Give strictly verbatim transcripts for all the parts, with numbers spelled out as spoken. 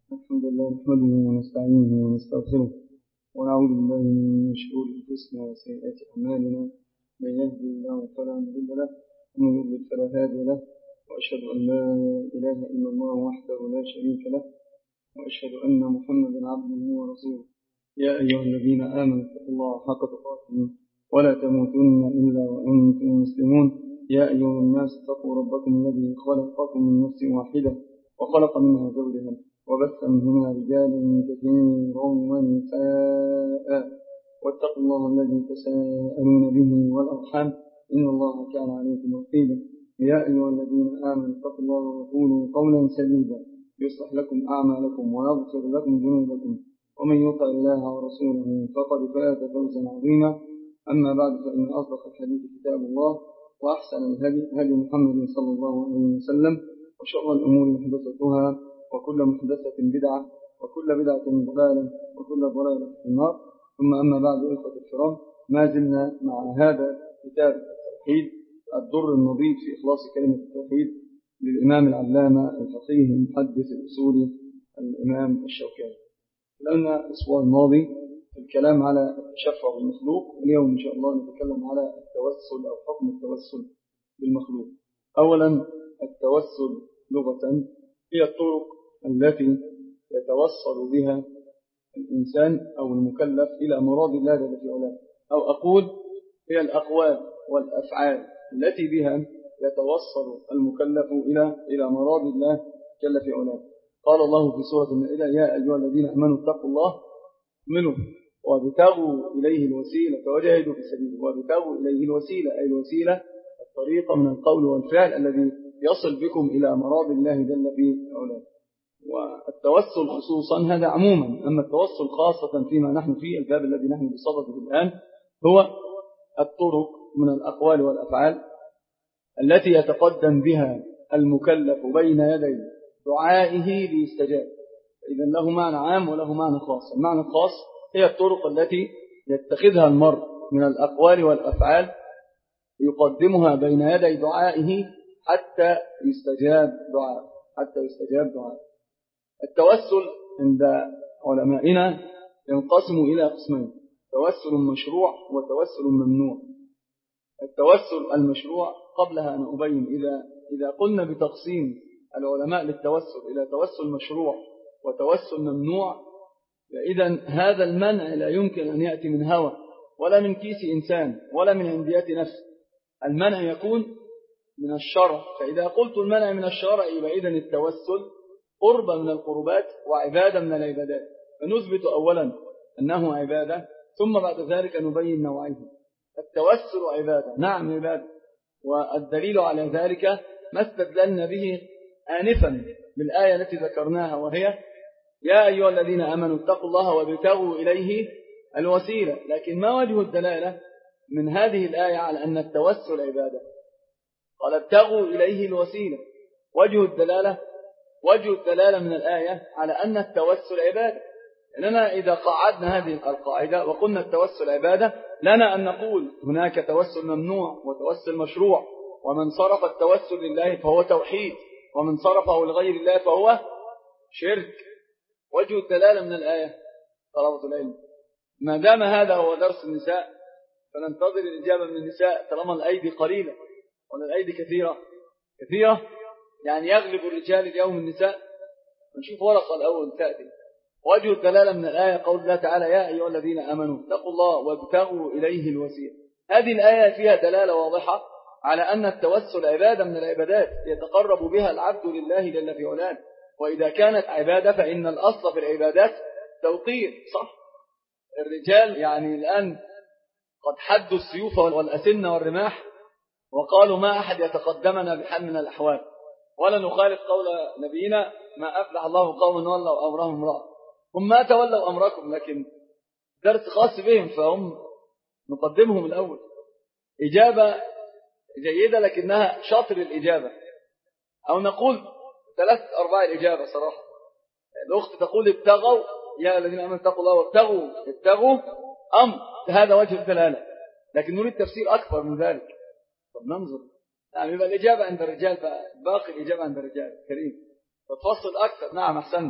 الحمد لله نحمده ونستعينه ونستغفره ونعوذ بالله من شرور أنفسنا وسيئات أعمالنا. من يهدي الله فلا مضل له ومن يضلل فلا هادي له، وأشهد أن لا إله إلا الله وحده لا شريك له، وأشهد أن محمدا عبده ورسوله. يا أيها الذين آمنوا اتقوا الله حق تقاته ولا تموتن إلا وأنتم مسلمون. يا أيها الناس اتقوا ربكم الذي خلقكم من نفس واحدة وخلق منها زوجها وبث منهما رجالا كثيرا ونساء، واتقوا الله الذي تساءلون به والأرحام إن الله كان عليكم رقيبا. يا أيها الذين آمنوا اتقوا الله وقولوا قولا سديدا يصلح لكم أعمالكم ويغفر لكم ذنوبكم، ومن يطع الله ورسوله فقد فاز فوزا عظيما. أما بعد، فإن أصدق الحديث كتاب الله، وأحسن الهدي هدي محمد صلى الله عليه وسلم، وشر الأمور محدثاتها، وكل محدثة بدعة، وكل بدعة ضلالة، وكل ضلالة في النار. ثم أما بعد، إخوة الكرام، ما زلنا مع هذا كتاب التوحيد، الدر النضيد في إخلاص كلمة التوحيد للإمام العلامة الفقيه المحدث الأصولي الإمام الشوكاني. لأن الأسبوع الماضي الكلام على التشفع بالمخلوق، واليوم إن شاء الله نتكلم على التوسل أو حكم التوسل بالمخلوق. أولا، التوسل لغة هي الطرق التي يتوصل بها الإنسان أو المكلف إلى مراد الله جل في علاه، أو أقول هي الأقوال والأفعال التي بها يتوصل المكلف إلى إلى مراد الله جل في علاه. قال الله في سورة المائدة: يا أيها الذين آمنوا اتقوا الله منه وابتغوا إليه الوسيلة وجاهدوا في سبيله. وابتغوا إليه الوسيلة أي الوسيلة الطريقة من القول والفعل الذي يصل بكم إلى مراد الله جل في علاه. والتوسل خصوصا هذا عموما، أما التوسل خاصة فيما نحن فيه الباب الذي نحن بصدده الآن هو الطرق من الأقوال والأفعال التي يتقدم بها المكلف بين يدي دعائه ليستجاب. إذا له معنى عام وله معنى خاص. المعنى الخاص هي الطرق التي يتخذها المرء من الأقوال والأفعال يقدمها بين يدي دعائه حتى يستجاب دعاء حتى يستجاب دعاء. التوسل عند علمائنا ينقسم إلى قسمين: توسل مشروع وتوسل ممنوع. التوسل المشروع، قبلها أن أبين، إذا إذا قلنا بتقسيم العلماء للتوسل إلى توسل مشروع وتوسل ممنوع، فإذا هذا المنع لا يمكن أن يأتي من هوى ولا من كيس إنسان ولا من عنديات نفس. المنع يكون من الشرع. فإذا قلت المنع من الشرع يبقى إذن التوسل قرب من القربات وعبادة من العبادات، فنثبت أولا أنه عبادة، ثم بعد ذلك نبين نوعيه. التوسل عبادة، نعم عبادة، والدليل على ذلك ما استدللنا به آنفا بالآية التي ذكرناها، وهي يا أيها الذين آمنوا اتقوا الله وابتغوا إليه الوسيلة. لكن ما وجه الدلالة من هذه الآية على أن التوسل عبادة؟ قال ابتغوا إليه الوسيلة. وجه الدلالة وجه الدلالة من الآية على أن التوسل عبادة. لأننا إذا قعدنا هذه القاعدة وقلنا التوسل عبادة، لنا أن نقول هناك توسل ممنوع وتوسل مشروع، ومن صرف التوسل لله فهو توحيد، ومن صرفه لغير الله فهو شرك. وجه الدلالة من الآية طلبة العلم، ما دام هذا هو درس النساء فننتظر الإجابة من النساء طالما الأيدي قليلة، ولا الأيدي كثيرة كثيرة يعني يغلب الرجال اليوم النساء. نشوف ورقة الأول تأتي. وجه الدلالة من الآية قول الله تعالى يا أيها الذين آمنوا اتقوا الله وابتغوا إليه الوسيلة. هذه الآية فيها دلالة واضحة على أن التوسل عبادة من العبادات يتقرب بها العبد لله جل في علاه. وإذا كانت عبادة فإن الأصل في العبادات توقير، صح؟ الرجال يعني الآن قد حدوا السيوف والأسنة والرماح وقالوا ما أحد يتقدمنا بحال من الأحوال، ولا نخالف قول نبينا ما أفلح الله قوم ولوا أمرهم امرأة. هم ما تولوا أمركم، لكن درس خاص بهم فهم نقدمهم الأول. إجابة جيدة لكنها شاطر الإجابة، أو نقول ثلاث أرباع الإجابة صراحة. الأخت تقول ابتغوا يا الذين آمنوا اتقوا الله وابتغوا ابتغوا أمر، هذا وجه الدلالة، لكن نريد تفسير أكبر من ذلك. طب ننظر. نعم، يبقى الإجابة عند الرجال، باقي الإجابة عند الرجال. كريم تتفصل أكثر. نعم أحسن.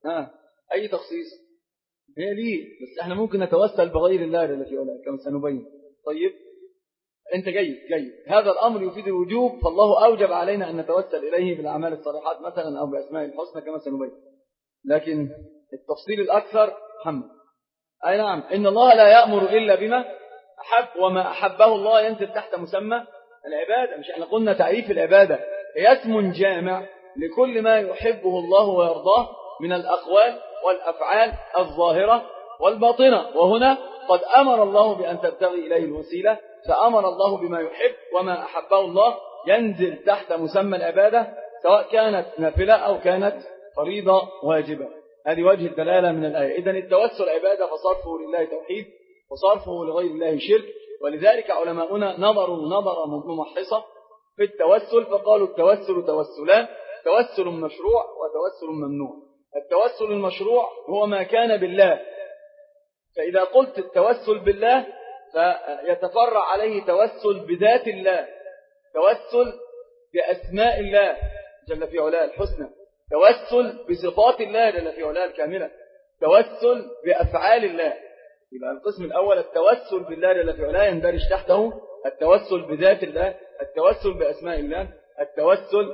ها أي تخصيص؟ هي ليه بس احنا ممكن نتوسل بغير الله التي ولا كما سنبين. طيب انت جيد جيد هذا الأمر يفيد الوجوب، فالله أوجب علينا أن نتوسل إليه بالأعمال الصالحات مثلا أو بأسماء الحسنى كما سنبين. لكن التفصيل الأكثر محمد أي نعم إن الله لا يأمر إلا بما أحب، وما أحبه الله ينزل تحت مسمى العبادة. مش احنا قلنا تعريف العبادة هي اسم جامع لكل ما يحبه الله ويرضاه من الأقوال والأفعال الظاهرة والباطنة، وهنا قد أمر الله بأن تبتغي إليه الوسيلة، فأمر الله بما يحب وما أحبه الله ينزل تحت مسمى العبادة سواء كانت نافلة أو كانت فريضة واجبة. هذه وجه الدلالة من الآية. إذن التوسل عبادة فصرفه لله توحيد وصرفه لغير الله شرك، ولذلك علماؤنا نظروا نظرة ممحصة في التوسل فقالوا التوسل توسلان: توسل مشروع وتوسل ممنوع. التوسل المشروع هو ما كان بالله، فإذا قلت التوسل بالله فيتفرع عليه توسل بذات الله، توسل بأسماء الله جل في علاه الحسنى، توسل بصفات الله جل في علاه الكاملة، توسل بأفعال الله. يبقى القسم الأول التوسل بالله جل في علاه يندرج تحته التوسل بذات الله، التوسل بأسماء الله، التوسل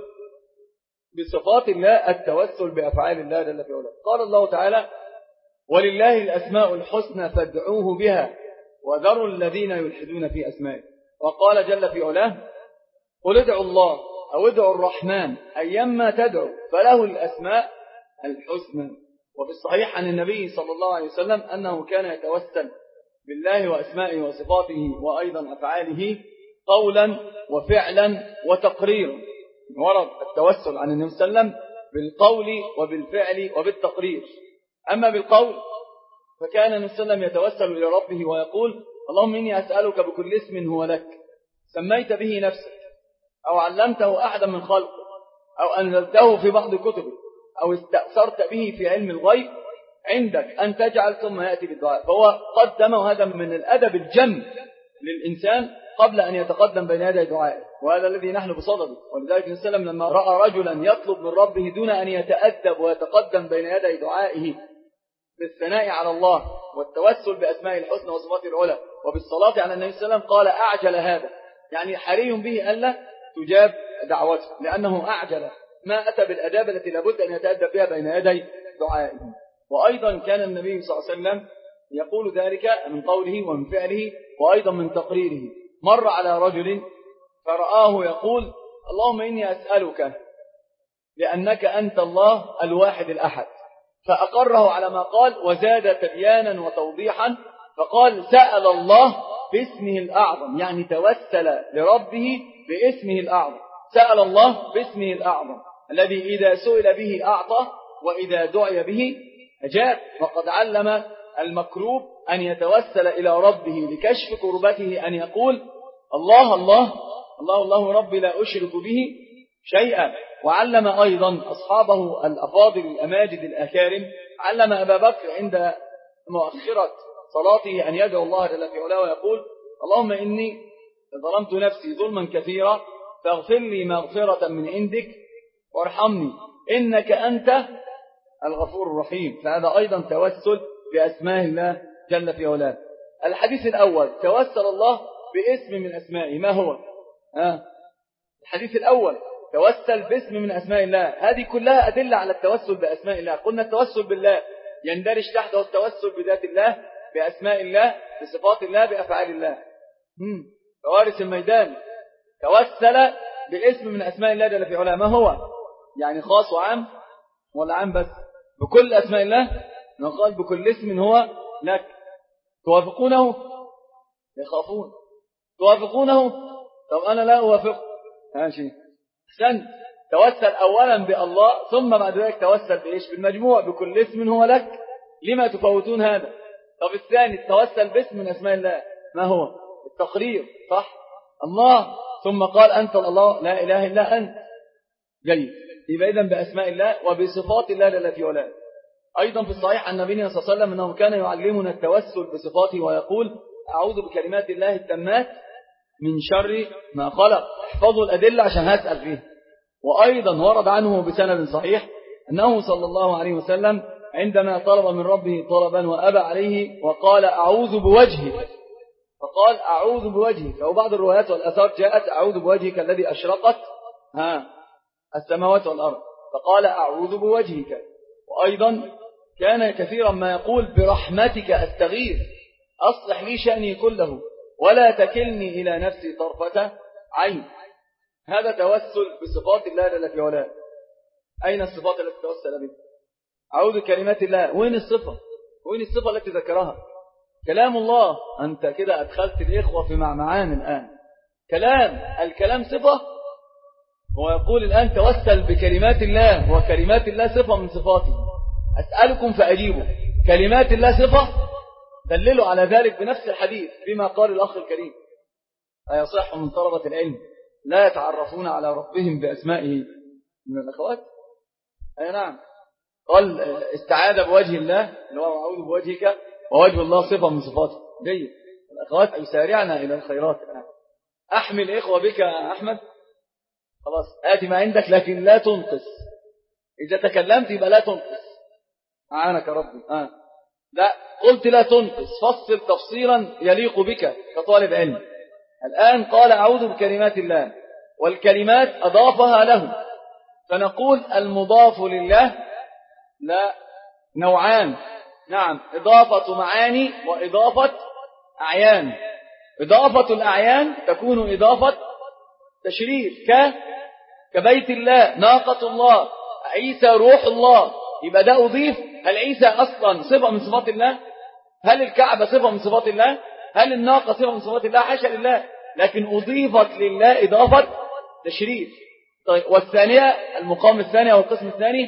بصفات الله، التوسل بأفعال الله جل في علاه. قال الله تعالى: ولله الأسماء الحسنى فادعوه بها وذروا الذين يلحدون في أسمائه. وقال جل في علاه: قل ادعوا الله أو ادعوا الرحمن أيما تدعوا فله الأسماء الحسنى. وفي الصحيح عن النبي صلى الله عليه وسلم أنه كان يتوسل بالله وأسمائه وصفاته وأيضا أفعاله قولا وفعلا وتقريرا. ورد التوسل عن النبي صلى الله عليه وسلم بالقول وبالفعل وبالتقرير. أما بالقول فكان النبي صلى الله عليه وسلم يتوسل إلى ربه ويقول: اللهم إني أسألك بكل اسم هو لك سميت به نفسك أو علمته أحدا من خلقك أو أنزلته في بعض كتبك أو استأثرت به في علم الغيب عندك أن تجعل ثم يأتي بالدعاء. فهو قدم، وهذا من الأدب الجم للإنسان قبل أن يتقدم بين يدي دعائه، وهذا الذي نحن بصدده. ولذلك النبي صلى الله عليه وسلم لما رأى رجلا يطلب من ربه دون أن يتأدب ويتقدم بين يدي دعائه بالثناء على الله والتوسل بأسماء الحسنى وصفاته العلى وبالصلاة على النبي صلى الله عليه وسلم قال: أعجل هذا، يعني حري به ألا تجاب دعوته لأنه أعجل، ما أتى بالأداب التي لابد أن يتأدب بها بين يدي دعائه. وأيضا كان النبي صلى الله عليه وسلم يقول ذلك من قوله ومن فعله وأيضا من تقريره. مر على رجل فرآه يقول: اللهم إني أسألك لأنك أنت الله الواحد الأحد، فأقره على ما قال وزاد تبيانا وتوضيحا فقال: سأل الله باسمه الأعظم، يعني توسل لربه باسمه الأعظم. سأل الله باسمه الأعظم الذي إذا سئل به أعطى وإذا دعي به أجاب. وقد علم المكروب أن يتوسل إلى ربه لكشف كربته أن يقول: الله الله الله الله ربي لا أشرك به شيئا. وعلم أيضا أصحابه الأفاضل الأماجد الأكارم، علم أبا بكر عند مؤخرة صلاته أن يدعو الله جل في علاه ويقول: اللهم إني ظلمت نفسي ظلما كثيرا فاغفر لي مغفرة من عندك وارحمني إنك أنت الغفور الرحيم. فهذا أيضا توسل بأسماء الله جل في علاه. الحديث الأول توسل الله باسم من أسمائه، ما هو؟ آه. الحديث الأول توسل باسم من أسماء الله، هذه كلها أدلة على التوسل بأسماء الله. قلنا التوسل بالله يندرج تحته التوسل بذات الله، بأسماء الله، بصفات الله، بأفعال الله. فوارث الميدان توسل باسم من أسماء الله جل في علاه، ما هو؟ يعني خاص وعام ولا عام بس؟ بكل أسماء الله. نقال بكل اسم هو لك. توافقونه؟ يخافون. توافقونه؟ طب أنا لا أوافق. ماشي أحسن. توسل أولا بالله ثم بعد ذلك توسل بإيش؟ بالمجموع بكل اسم هو لك. لما تفوتون هذا؟ طب الثاني التوسل باسم من أسماء الله، ما هو؟ التقرير، صح؟ الله، ثم قال أنت الله لا إله إلا أنت. جيد. يبقى إذن بأسماء الله وبصفات الله التي علاه. أيضا في الصحيح عن نبينا صلى الله عليه وسلم أنه كان يعلمنا التوسل بصفاته ويقول: أعوذ بكلمات الله التامات من شر ما خلق. احفظوا الأدلة عشان هسأل فيه. وأيضا ورد عنه بسند صحيح أنه صلى الله عليه وسلم عندما طلب من ربه طلبا وأبى عليه وقال أعوذ بوجهك، فقال أعوذ بوجهك. وبعض الروايات والأثار جاءت أعوذ بوجهك الذي أشرقت ها السماوات والأرض، فقال أعوذ بوجهك. وأيضا كان كثيرا ما يقول برحمتك أستغيث أصلح لي شأني كله ولا تكلني إلى نفسي طرفة عين. هذا توسل بصفات الله جل في علاه. أين الصفات التي توسل بها؟ أعوذ بكلمات الله. وين الصفة؟ وين الصفة التي ذكرها؟ كلام الله. أنت كده أدخلت الإخوة في معمعان الآن. كلام الكلام صفة، ويقول الآن توسل بكلمات الله، وكلمات الله صفة من صفاته. أسألكم فأجيبوا. كلمات الله صفة، دللوا على ذلك بنفس الحديث فيما قال الأخ الكريم أيصح من طلبة العلم لا يتعرفون على ربهم بأسمائه من الأخوات؟ أي نعم. قال استعاذ بوجه الله اللي هو أعوذ بوجهك، ووجه الله صفة من صفاته. جيد. الأخوات يسارعنا إلى الخيرات الآن. أحمل إخوة بك يا أحمد. خلاص آتي ما عندك لكن لا تنقص. إذا تكلمت يبقى لا تنقص. أعانك ربي. آه. لا قلت لا تنقص، فصل تفصيلا يليق بك كطالب علم. الآن قال أعوذ بكلمات الله، والكلمات أضافها له، فنقول المضاف لله لا نوعان. نعم، إضافة معاني وإضافة أعيان. إضافة الأعيان تكون إضافة تشريف ك كبيت الله، ناقة الله، عيسى روح الله، يبقى ده أضيف. هل عيسى أصلا صفة من صفات الله؟ هل الكعبة صفة من صفات الله؟ هل الناقة صفة من صفات الله؟ حاشا لله، لكن أضيفت لله إضافة تشريف. طيب، والثانية المقام الثاني أو القسم الثاني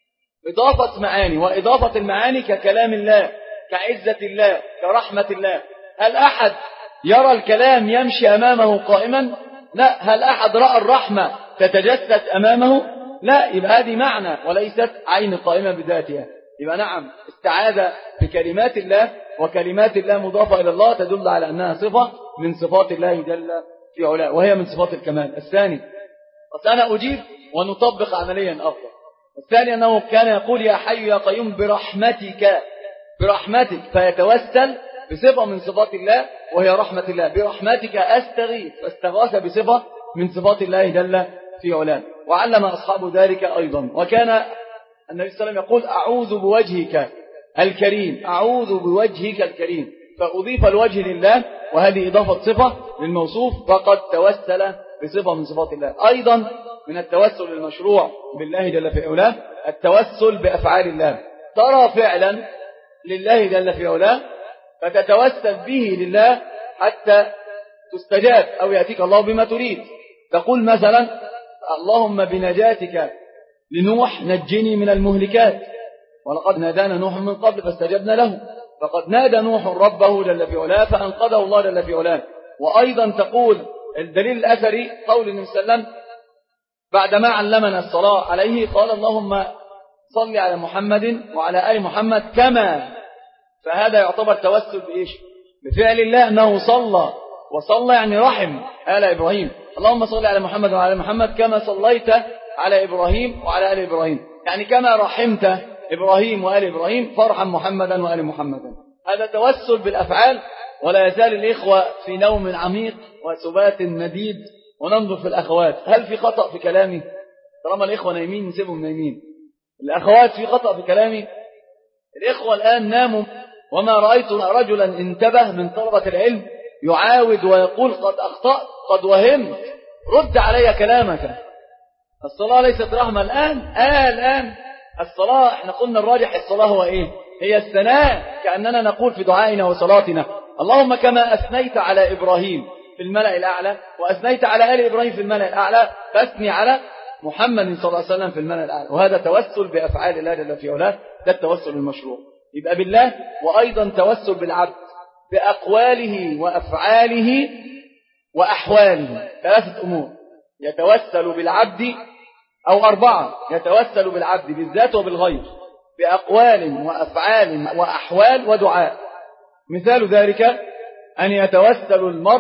إضافة معاني، وإضافة المعاني ككلام الله، كعزة الله، كرحمة الله. هل أحد يرى الكلام يمشي أمامه قائما؟ لا. هل أحد رأى الرحمة تتجسد أمامه؟ لا. يبقى هذه معنى وليست عين قائمة بذاتها. يبقى نعم، استعاذ بكلمات الله، وكلمات الله مضافة إلى الله تدل على أنها صفة من صفات الله جل في علاه، وهي من صفات الكمال. الثاني، بس أنا أجيب ونطبق عمليا أفضل. الثاني أنه كان يقول يا حي يا قيوم برحمتك، برحمتك، فيتوسل بصفة من صفات الله وهي رحمة الله. برحمتك أستغيث، فاستغاث بصفة من صفات الله جل في علاه، وعلم أصحاب ذلك أيضا. وكان النبي صلى الله عليه وسلم يقول أعوذ بوجهك الكريم، أعوذ بوجهك الكريم، فأضيف الوجه لله، وهذه إضافة صفة للموصوف، فقد توسل بصفة من صفات الله. أيضا من التوسل المشروع بالله جل في علاه التوسل بأفعال الله. ترى فعلا لله جل في علاه فتتوسل به لله حتى تستجاب أو يأتيك الله بما تريد. تقول مثلا اللهم بنجاتك لنوح نجني من المهلكات، ولقد نادانا نوح من قبل فاستجبنا له. فقد نادى نوح ربه جل في علاه فأنقذه الله جل في علاه. وأيضا تقول الدليل الأثري قول النبي صلى الله عليه وسلم بعدما علمنا الصلاة عليه قال اللهم صل على محمد وعلى آل محمد كما، فهذا يعتبر توسل بإيش؟ بفعل الله، أنه صلى، وصلى يعني رحم آل إبراهيم. اللهم صل على محمد وعلى آل محمد كما صليت على إبراهيم وعلى آل إبراهيم، يعني كما رحمت إبراهيم وآل إبراهيم فارحم محمدا وآل محمدا. هذا توسل بالأفعال. ولا يزال الإخوة في نوم عميق وسبات مديد. وننظر في الأخوات، هل في خطأ في كلامي؟ طالما الإخوة نايمين نسيبهم نايمين. الأخوات في خطأ في كلامي؟ الإخوة الآن ناموا، وما رأيت رجلا انتبه من طلبة العلم يعاود ويقول قد أخطأت، قد وهمت، رد علي كلامك. الصلاة ليست رحمة الآن. آه الآن الصلاة احنا قلنا الراجح الصلاة هو إيه؟ هي الثناء، كأننا نقول في دعائنا وصلاتنا اللهم كما أثنيت على إبراهيم في الملأ الأعلى وأثنيت على آل إبراهيم في الملأ الأعلى، فاثني على محمد صلى الله عليه وسلم في الملأ الأعلى. وهذا توسل بأفعال الله جل في علاه، ده التوسل المشروع. يبقى بالله. وأيضا توسل بالعبد بأقواله وأفعاله وأحواله. ثلاثة أمور يتوسل بالعبد، أو أربعة يتوسل بالعبد بالذات وبالغير، بأقوال وأفعال وأحوال ودعاء. مثال ذلك أن يتوسل المرء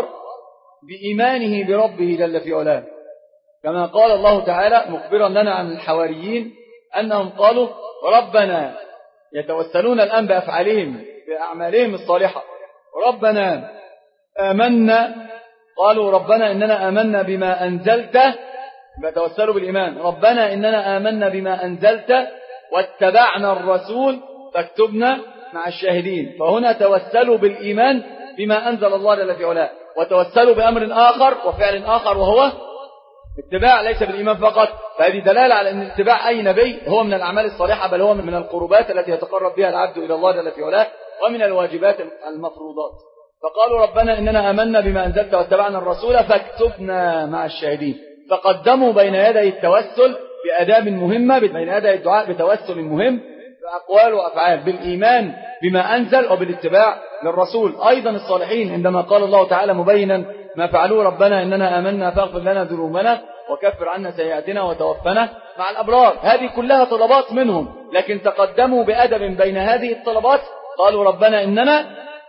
بإيمانه بربه جل في علاه، كما قال الله تعالى مخبرا لنا عن الحواريين أنهم قالوا ربنا يتوسلون الآن بأفعالهم بأعمالهم الصالحة. ربنا آمنا، قالوا ربنا إننا آمنا بما أنزلت، يتوسلوا بالإيمان. ربنا إننا آمنا بما أنزلت واتبعنا الرسول فاكتبنا مع الشاهدين. فهنا توسلوا بالإيمان بما أنزل الله جل في علاه، وتوسلوا بأمر آخر وفعل آخر وهو اتباع، ليس بالإيمان فقط. فهذه دلالة على أن اتباع أي نبي هو من الأعمال الصالحة، بل هو من القربات التي يتقرب بها العبد إلى الله جل في علاه، ومن الواجبات المفروضات. فقالوا ربنا إننا آمنا بما أنزلت واتبعنا الرسول فاكتبنا مع الشاهدين. فقدموا بين يدي التوسل بآداب مهمة، بين يدي الدعاء بتوسل مهم بأقوال وأفعال، بالإيمان بما أنزل وبالاتباع للرسول. أيضا الصالحين عندما قال الله تعالى مبينا ما فعلوا ربنا إننا آمنا فاغفر لنا ذنوبنا وكفر عنا سيئاتنا وتوفنا مع الأبرار. هذه كلها طلبات منهم، لكن تقدموا بأدب بين هذه الطلبات. قالوا ربنا إننا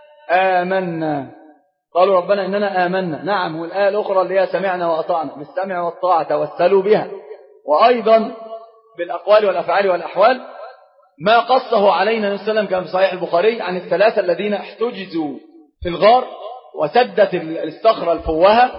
آمنا، قالوا ربنا إننا آمنا. نعم، والآية الأخرى اللي هي سمعنا وأطعنا، بالسمع والطاعة توسلوا بها. وأيضا بالأقوال والأفعال والأحوال ما قصه علينا النبي صلى الله عليه وسلم كما في صحيح البخاري عن الثلاثة الذين احتجزوا في الغار وسدت الصخرة الفوهة،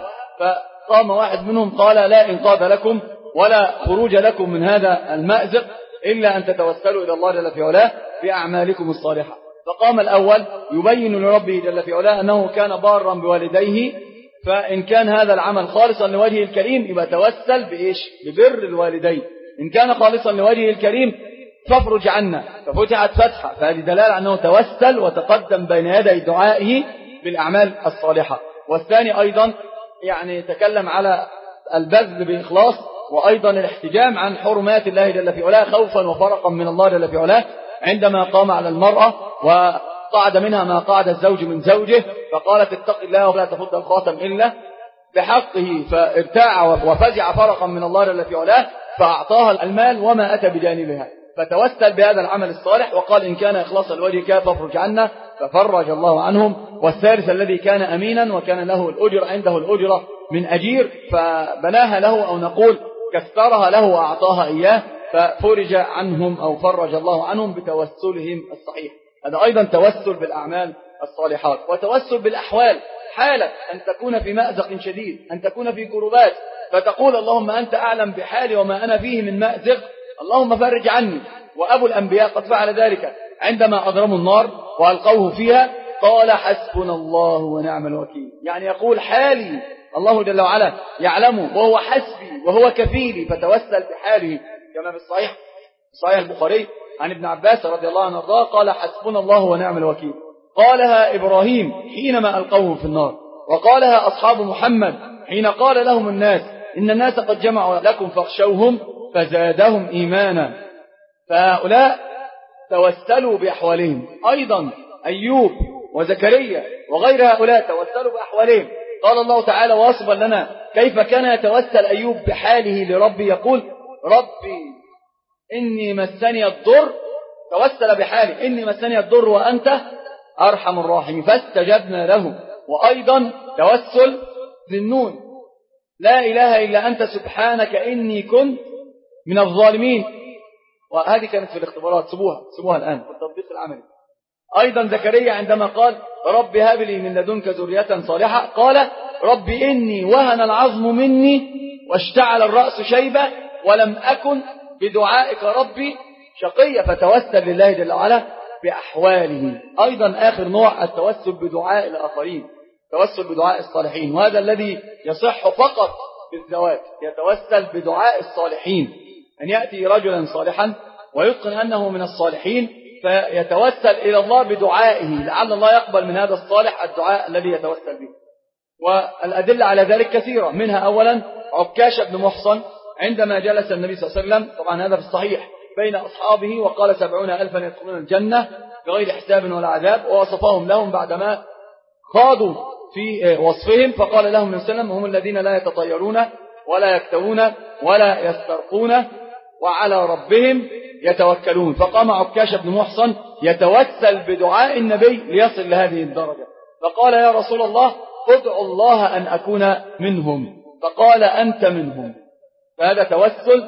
فقام واحد منهم قال لا إنقاذ لكم ولا خروج لكم من هذا المأزق إلا أن تتوسلوا إلى الله جل في علاه بأعمالكم الصالحة. فقام الأول يبين لربه جل في علاه أنه كان بارا بوالديه، فإن كان هذا العمل خالصا لوجهه الكريم يبقى توسل بإيش؟ ببر الوالدين. إن كان خالصا لوجهه الكريم فافرج عنا، ففتحت فتحة. فهذه دلالة أنه توسل وتقدم بين يدي دعائه بالأعمال الصالحة. والثاني أيضا يعني تكلم على البذل بإخلاص، وأيضا الاحتجام عن حرمات الله جل في علاه خوفا وفرقا من الله جل في علاه، عندما قام على المرأة وقعد منها ما قعد الزوج من زوجه، فقالت اتق الله ولا تفض الخاتم إلا بحقه، فارتاع وفزع فرقا من الله جل في علاه فأعطاها المال وما أتى بجانبها. فتوسل بهذا العمل الصالح وقال إن كان إخلاصا لوجهك فافرج عنا، ففرج الله عنهم. والثالث الذي كان أمينا وكان له الأجر، عنده الأجرة من أجير، فبناها له أو نقول كسرها له وأعطاها إياه، ففرج عنهم أو فرج الله عنهم بتوسلهم الصحيح. هذا أيضا توسل بالأعمال الصالحات. وتوسل بالأحوال، حالك أن تكون في مأزق شديد، أن تكون في كربات، فتقول اللهم أنت أعلم بحالي وما أنا فيه من مأزق، اللهم فرج عني. وأبو الأنبياء قد فعل ذلك عندما أضرموا النار وألقوه فيها قال حسبنا الله ونعم الوكيل، يعني يقول حالي الله جل وعلا يعلمه وهو حسبي وهو كفيلي، فتوسل بحاله كما في الصحيح صحيح البخاري عن ابن عباس رضي الله عنه وارضاه قال حسبنا الله ونعم الوكيل. قالها إبراهيم حينما ألقوه في النار، وقالها أصحاب محمد حين قال لهم الناس إن الناس قد جمعوا لكم فاخشوهم فزادهم إيمانا. فهؤلاء توسلوا بأحوالهم. أيضا أيوب وزكريا وغير هؤلاء توسلوا بأحوالهم. قال الله تعالى واصفا لنا كيف كان يتوسل أيوب بحاله لربي، يقول ربي إني مسني الضر، توسل بحاله إني مسني الضر وأنت أرحم الراحمين فاستجبنا له. وأيضا توسل ذنون لا إله إلا أنت سبحانك إني كنت من الظالمين، وهذه كانت في الاختبارات، سبوها سبوها الآن في التطبيق العملي. أيضا زكريا عندما قال رب هب لي من لدنك ذرية صالحة قال رب إني وهن العظم مني واشتعل الرأس شيبة ولم أكن بدعائك ربي شقيا، فتوسل لله جل وعلا بأحواله. أيضا آخر نوع التوسل بدعاء الآخرين، توسل بدعاء الصالحين، وهذا الذي يصح فقط بالزواج، يتوسل بدعاء الصالحين، أن يأتي رجلا صالحا ويتقن أنه من الصالحين فيتوسل إلى الله بدعائه لعل الله يقبل من هذا الصالح الدعاء الذي يتوسل به. والأدلة على ذلك كثيرة، منها أولا عكاش بن محصن عندما جلس النبي صلى الله عليه وسلم، طبعا هذا في الصحيح، بين أصحابه وقال سبعون ألفا يدخلون الجنة بغير حساب ولا عذاب، ووصفهم لهم بعدما خاضوا في وصفهم، فقال لهم النبي صلى الله عليه وسلم هم الذين لا يتطيرون ولا يكتوون ولا يسترقون وعلى ربهم يتوكلون. فقام عكاش بن محصن يتوسل بدعاء النبي ليصل لهذه الدرجة، فقال يا رسول الله ادعو الله أن أكون منهم، فقال أنت منهم. فهذا توسل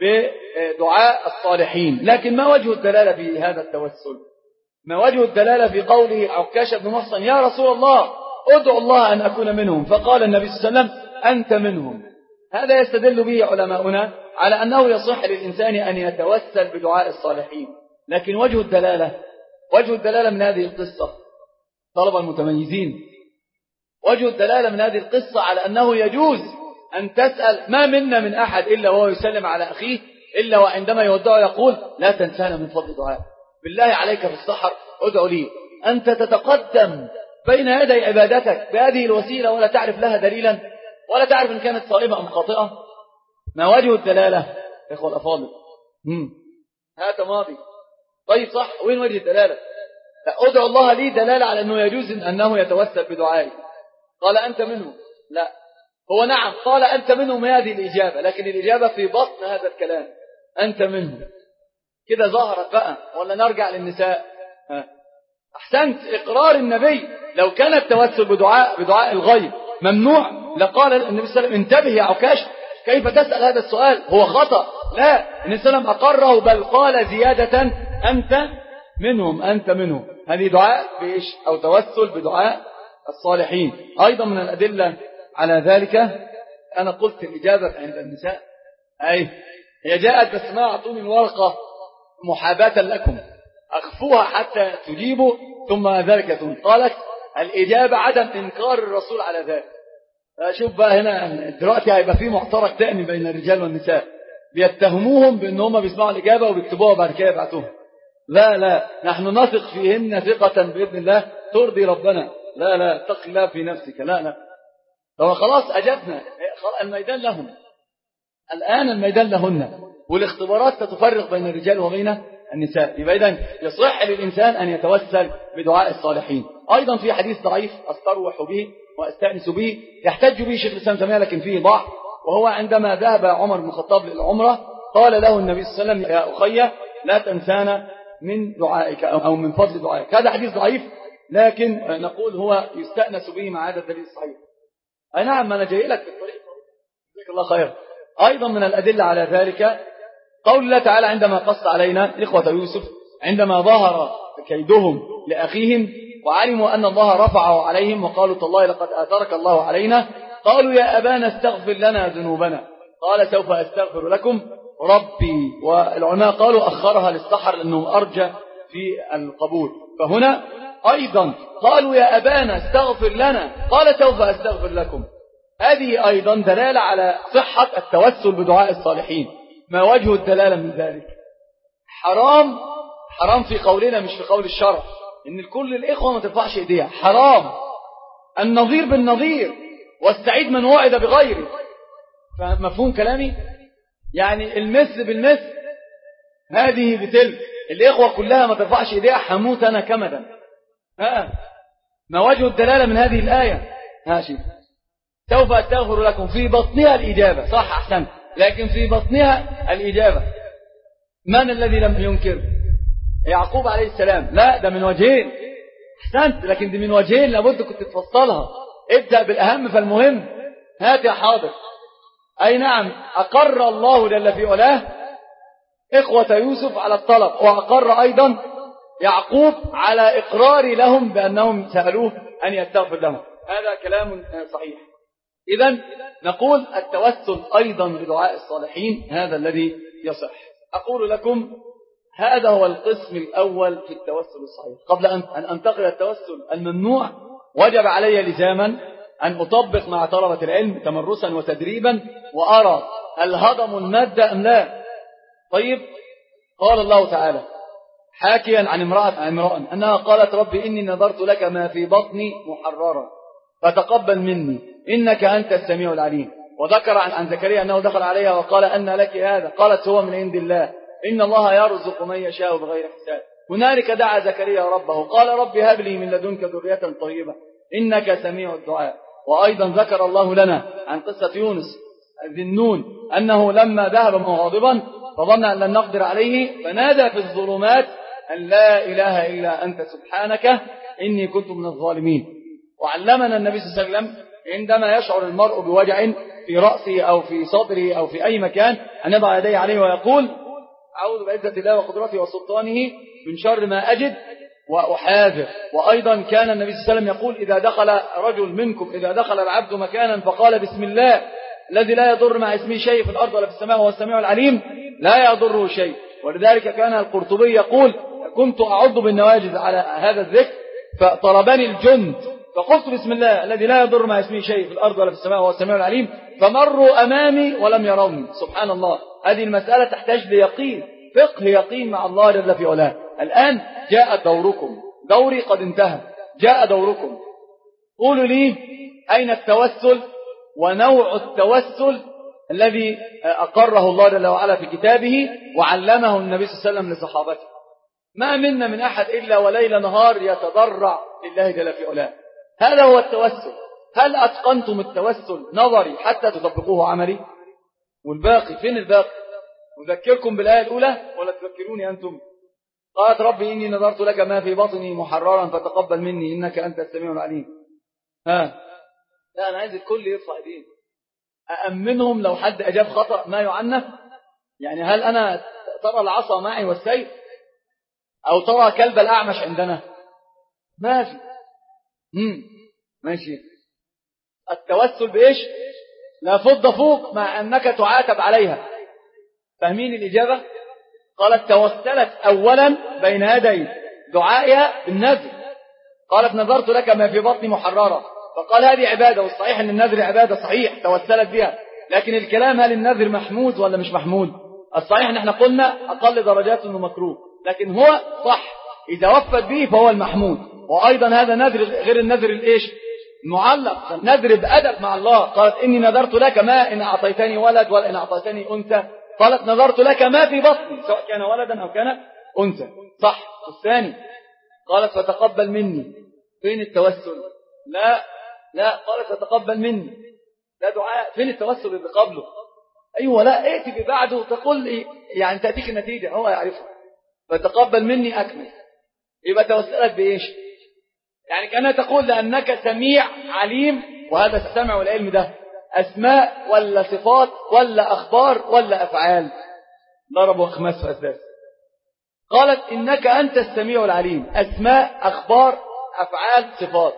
بدعاء الصالحين. لكن ما وجه الدلالة في هذا التوسل؟ ما وجه الدلالة في قوله عكاشة بن محصن يا رسول الله ادعو الله أن أكون منهم، فقال النبي صلى الله عليه وسلم أنت منهم. هذا يستدل به علماؤنا على أنه يصح للإنسان أن يتوسل بدعاء الصالحين. لكن وجه الدلالة وجه الدلالة من هذه القصة طلب المتميزين، وجه الدلالة من هذه القصة على أنه يجوز أن تسأل ما منا من أحد إلا وهو يسلم على أخيه إلا وعندما يودعه يقول لا تنسانا من فضل دعاء، بالله عليك في السحر ادعو لي. أنت تتقدم بين يدي عبادتك بهذه الوسيلة ولا تعرف لها دليلا ولا تعرف إن كانت صائبة أم خاطئة. ما وجه الدلالة يا إخوة الأفاضل؟ هذا ماضي. طيب صح، وين وجه الدلالة؟ ادعو الله لي دلالة على أنه يجوز أنه يتوسل بدعائي. قال أنت منه، لا هو نعم قال أنت منهم هذه الإجابة، لكن الإجابة في بطن هذا الكلام أنت منهم. كده ظهرت بقى ولا نرجع للنساء؟ ها. أحسنت، إقرار النبي. لو كان التوسل بدعاء بدعاء الغيب ممنوع لقال النبي صلى الله عليه وسلم انتبه يا عكاش كيف تسأل هذا السؤال، هو خطأ. لا، النبي صلى الله عليه وسلم أقره بل قال زيادة أنت منهم أنت منهم. هذه دعاء بإيش؟ أو توسل بدعاء الصالحين. أيضا من الأدلة على ذلك أنا قلت الإجابة عند النساء أي هي جاءت بس ما أعطوني الورقة محاباة لكم أخفوها حتى تجيبوا ثم ذلك ثم قالت الإجابة عدم إنكار الرسول على ذلك. شوف بقى هنا دلوقتي هيبقى في معترك تاني بين الرجال والنساء بيتهموهم بأنهم بيسمعوا الإجابة وبيكتبوها بعد كده يبعتوها. لا لا، نحن نثق فيهن ثقة بإذن الله ترضي ربنا. لا لا، اتق الله في نفسك. لا لا، لو خلاص أجبنا الميدان لهم الآن، الميدان لهن، والاختبارات ستفرق بين الرجال وبين النساء. يبقى إذن يصح للإنسان أن يتوسل بدعاء الصالحين. أيضا في حديث ضعيف أستروح به وأستأنس به يحتج به شيخ الإسلام تيمية لكن فيه ضعف، وهو عندما ذهب عمر بن الخطاب للعمرة قال له النبي صلى الله عليه وسلم يا أخي لا تنسانا من دعائك أو من فضل دعائك. هذا حديث ضعيف لكن نقول هو يستأنس به مع هذا الدليل الصحيح. أي نعم، ما أنا جاي لك في الطريق، جزاك الله خير. أيضا من الأدلة على ذلك قول الله تعالى عندما قص علينا إخوة يوسف عندما ظهر كيدهم لأخيهم وعلموا أن الله رفعه عليهم وقالوا تالله لقد آثرك الله علينا، قالوا يا أبانا استغفر لنا ذنوبنا قال سوف أستغفر لكم ربي. والعلماء قالوا أخرها للسحر لأنه أرجى في القبول. فهنا أيضا قالوا يا أبانا استغفر لنا قال سوف أستغفر لكم. هذه أيضا دلالة على صحة التوسل بدعاء الصالحين. ما وجه الدلالة من ذلك؟ حرام حرام في قولنا مش في قول الشرع إن الكل الإخوة ما ترفعش إيديها، حرام. النظير بالنظير والسعيد من وعد بغيره. فمفهوم كلامي؟ يعني المثل بالمثل هذه بتلك. الإخوة كلها ما ترفعش إيديها حموت أنا كمدا. ها ما وجه الدلالة من هذه الآية؟ ها شيء سوف أستغفر لكم في بطنها الإجابة، صح أحسن، لكن في بطنها الإجابة. من الذي لم ينكر؟ يعقوب عليه السلام. لا ده من وجهين، أحسنت، لكن دي من وجهين لابد كنت تفصلها. ابدأ بالأهم فالمهم. هات يا حاضر. أي نعم، أقر الله جل في علاه إخوة يوسف على الطلب، وأقر أيضا يعقوب على إقرار لهم بأنهم سألوه أن يستغفر لهم. هذا كلام صحيح. إذن نقول التوسل أيضا بدعاء الصالحين هذا الذي يصح. أقول لكم هذا هو القسم الأول في التوسل الصحيح. قبل أن أنتقل التوسل الممنوع وجب علي لزاما أن أطبق مع طلبة العلم تمرسا وتدريبا وأرى هل هضموا المادة أم لا. طيب، قال الله تعالى حاكيا عن امرأة عمران أنها قالت ربي إني نظرت لك ما في بطني محررا فتقبل مني إنك أنت السميع العليم. وذكر عن, عن زكريا أنه دخل عليها وقال أن لك هذا، قالت هو من عند الله إن الله يرزق من يشاء بغير حساب. هنالك دعا زكريا ربه قال ربي هب لي من لدنك ذرية طيبة إنك سميع الدعاء. وأيضا ذكر الله لنا عن قصة يونس ذي النون أنه لما ذهب مغاضبا فظن أن لن نقدر عليه فنادى في الظلمات أن لا إله إلا أنت سبحانك إني كنت من الظالمين. وعلمنا النبي صلى الله عليه وسلم عندما يشعر المرء بوجع في رأسه أو في صدره أو في أي مكان أن يضع يديه عليه ويقول أعوذ بعزة الله وقدرته وسلطانه من شر ما أجد وأحاذر. وأيضا كان النبي صلى الله عليه وسلم يقول إذا دخل رجل منكم إذا دخل العبد مكانا فقال بسم الله الذي لا يضر مع اسمه شيء في الأرض ولا في السماء وهو السميع العليم لا يضره شيء. ولذلك كان القرطبي يقول كنت أعض بالنواجذ على هذا الذكر فطلبني الجند فقلت بسم الله الذي لا يضر مع اسمه شيء في الأرض ولا في السماء وهو السميع العليم فمروا أمامي ولم يروني. سبحان الله. هذه المسألة تحتاج ليقين فقه يقين مع الله جل في علاه. الآن جاء دوركم دوري قد انتهى جاء دوركم. قولوا لي أين التوسل ونوع التوسل الذي أقره الله جل وعلا في كتابه وعلمه النبي صلى الله عليه وسلم لصحابته. ما منا من أحد إلا وليل نهار يتضرع لله جل في علاه. هذا هو التوسل. هل أتقنتم التوسل نظري حتى تطبقوه عملي؟ والباقي فين الباقي؟ أذكركم بالآية الأولى ولا تذكروني أنتم؟ قالت ربي إني نظرت لك ما في بطني محررا فتقبل مني إنك أنت السميع العليم. ها لا أنا عايز الكل يرفع ايديه. أأمنهم لو حد أجاب خطأ ما يعنف؟ يعني هل أنا ترى العصا معي والسيف أو ترى كلب الأعمش عندنا؟ ما في. مم. ماشي. التوسل بإيش؟ لا فض فوق مع أنك تعاتب عليها. فاهمين الإجابة؟ قالت توسلت أولا بين يدي دعائها بالنذر. قالت نذرت لك ما في بطني محررة فقال هذه عبادة والصحيح أن النذر عبادة صحيح توسلت بها. لكن الكلام هل النذر محمود ولا مش محمود؟ الصحيح أن احنا قلنا أقل درجات أنه مكروه لكن هو صح إذا وفت به فهو المحمود. وأيضا هذا نذر غير النذر الإيش معلق نذر بأدب مع الله. قالت إني نذرت لك ما إن أعطيتني ولد ولا إن أعطيتني أنثى. قالت نذرت لك ما في بطني سواء كان ولدا أو كان أنثى. صح. الثاني قالت فتقبل مني. فين التوسل؟ لا لا قالت فتقبل مني لا دعاء. فين التوسل اللي قبله؟ أيوة لا ائتي ببعده تقول إيه؟ يعني تأتيك النتيجة هو يعرفها. فتقبل مني أكمل. يبقى توسلت بإيش؟ يعني كأنها تقول لأنك سميع عليم. وهذا السمع والعلم ده أسماء ولا صفات ولا أخبار ولا أفعال؟ ضربوا خمس في أساس. قالت إنك أنت السميع العليم أسماء أخبار أفعال صفات.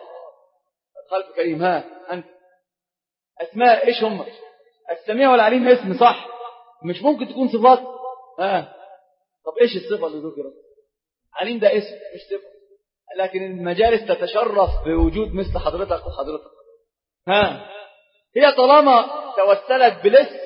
خلف كريم ها أنت أسماء إيش هم؟ السميع والعليم اسم صح مش ممكن تكون صفات. ها طب إيش الصفة اللي ذكرت؟ عليم ده اسم مش صفة. لكن المجالس تتشرف بوجود مثل حضرتك وحضرتك. ها هي طالما توسلت بالاسم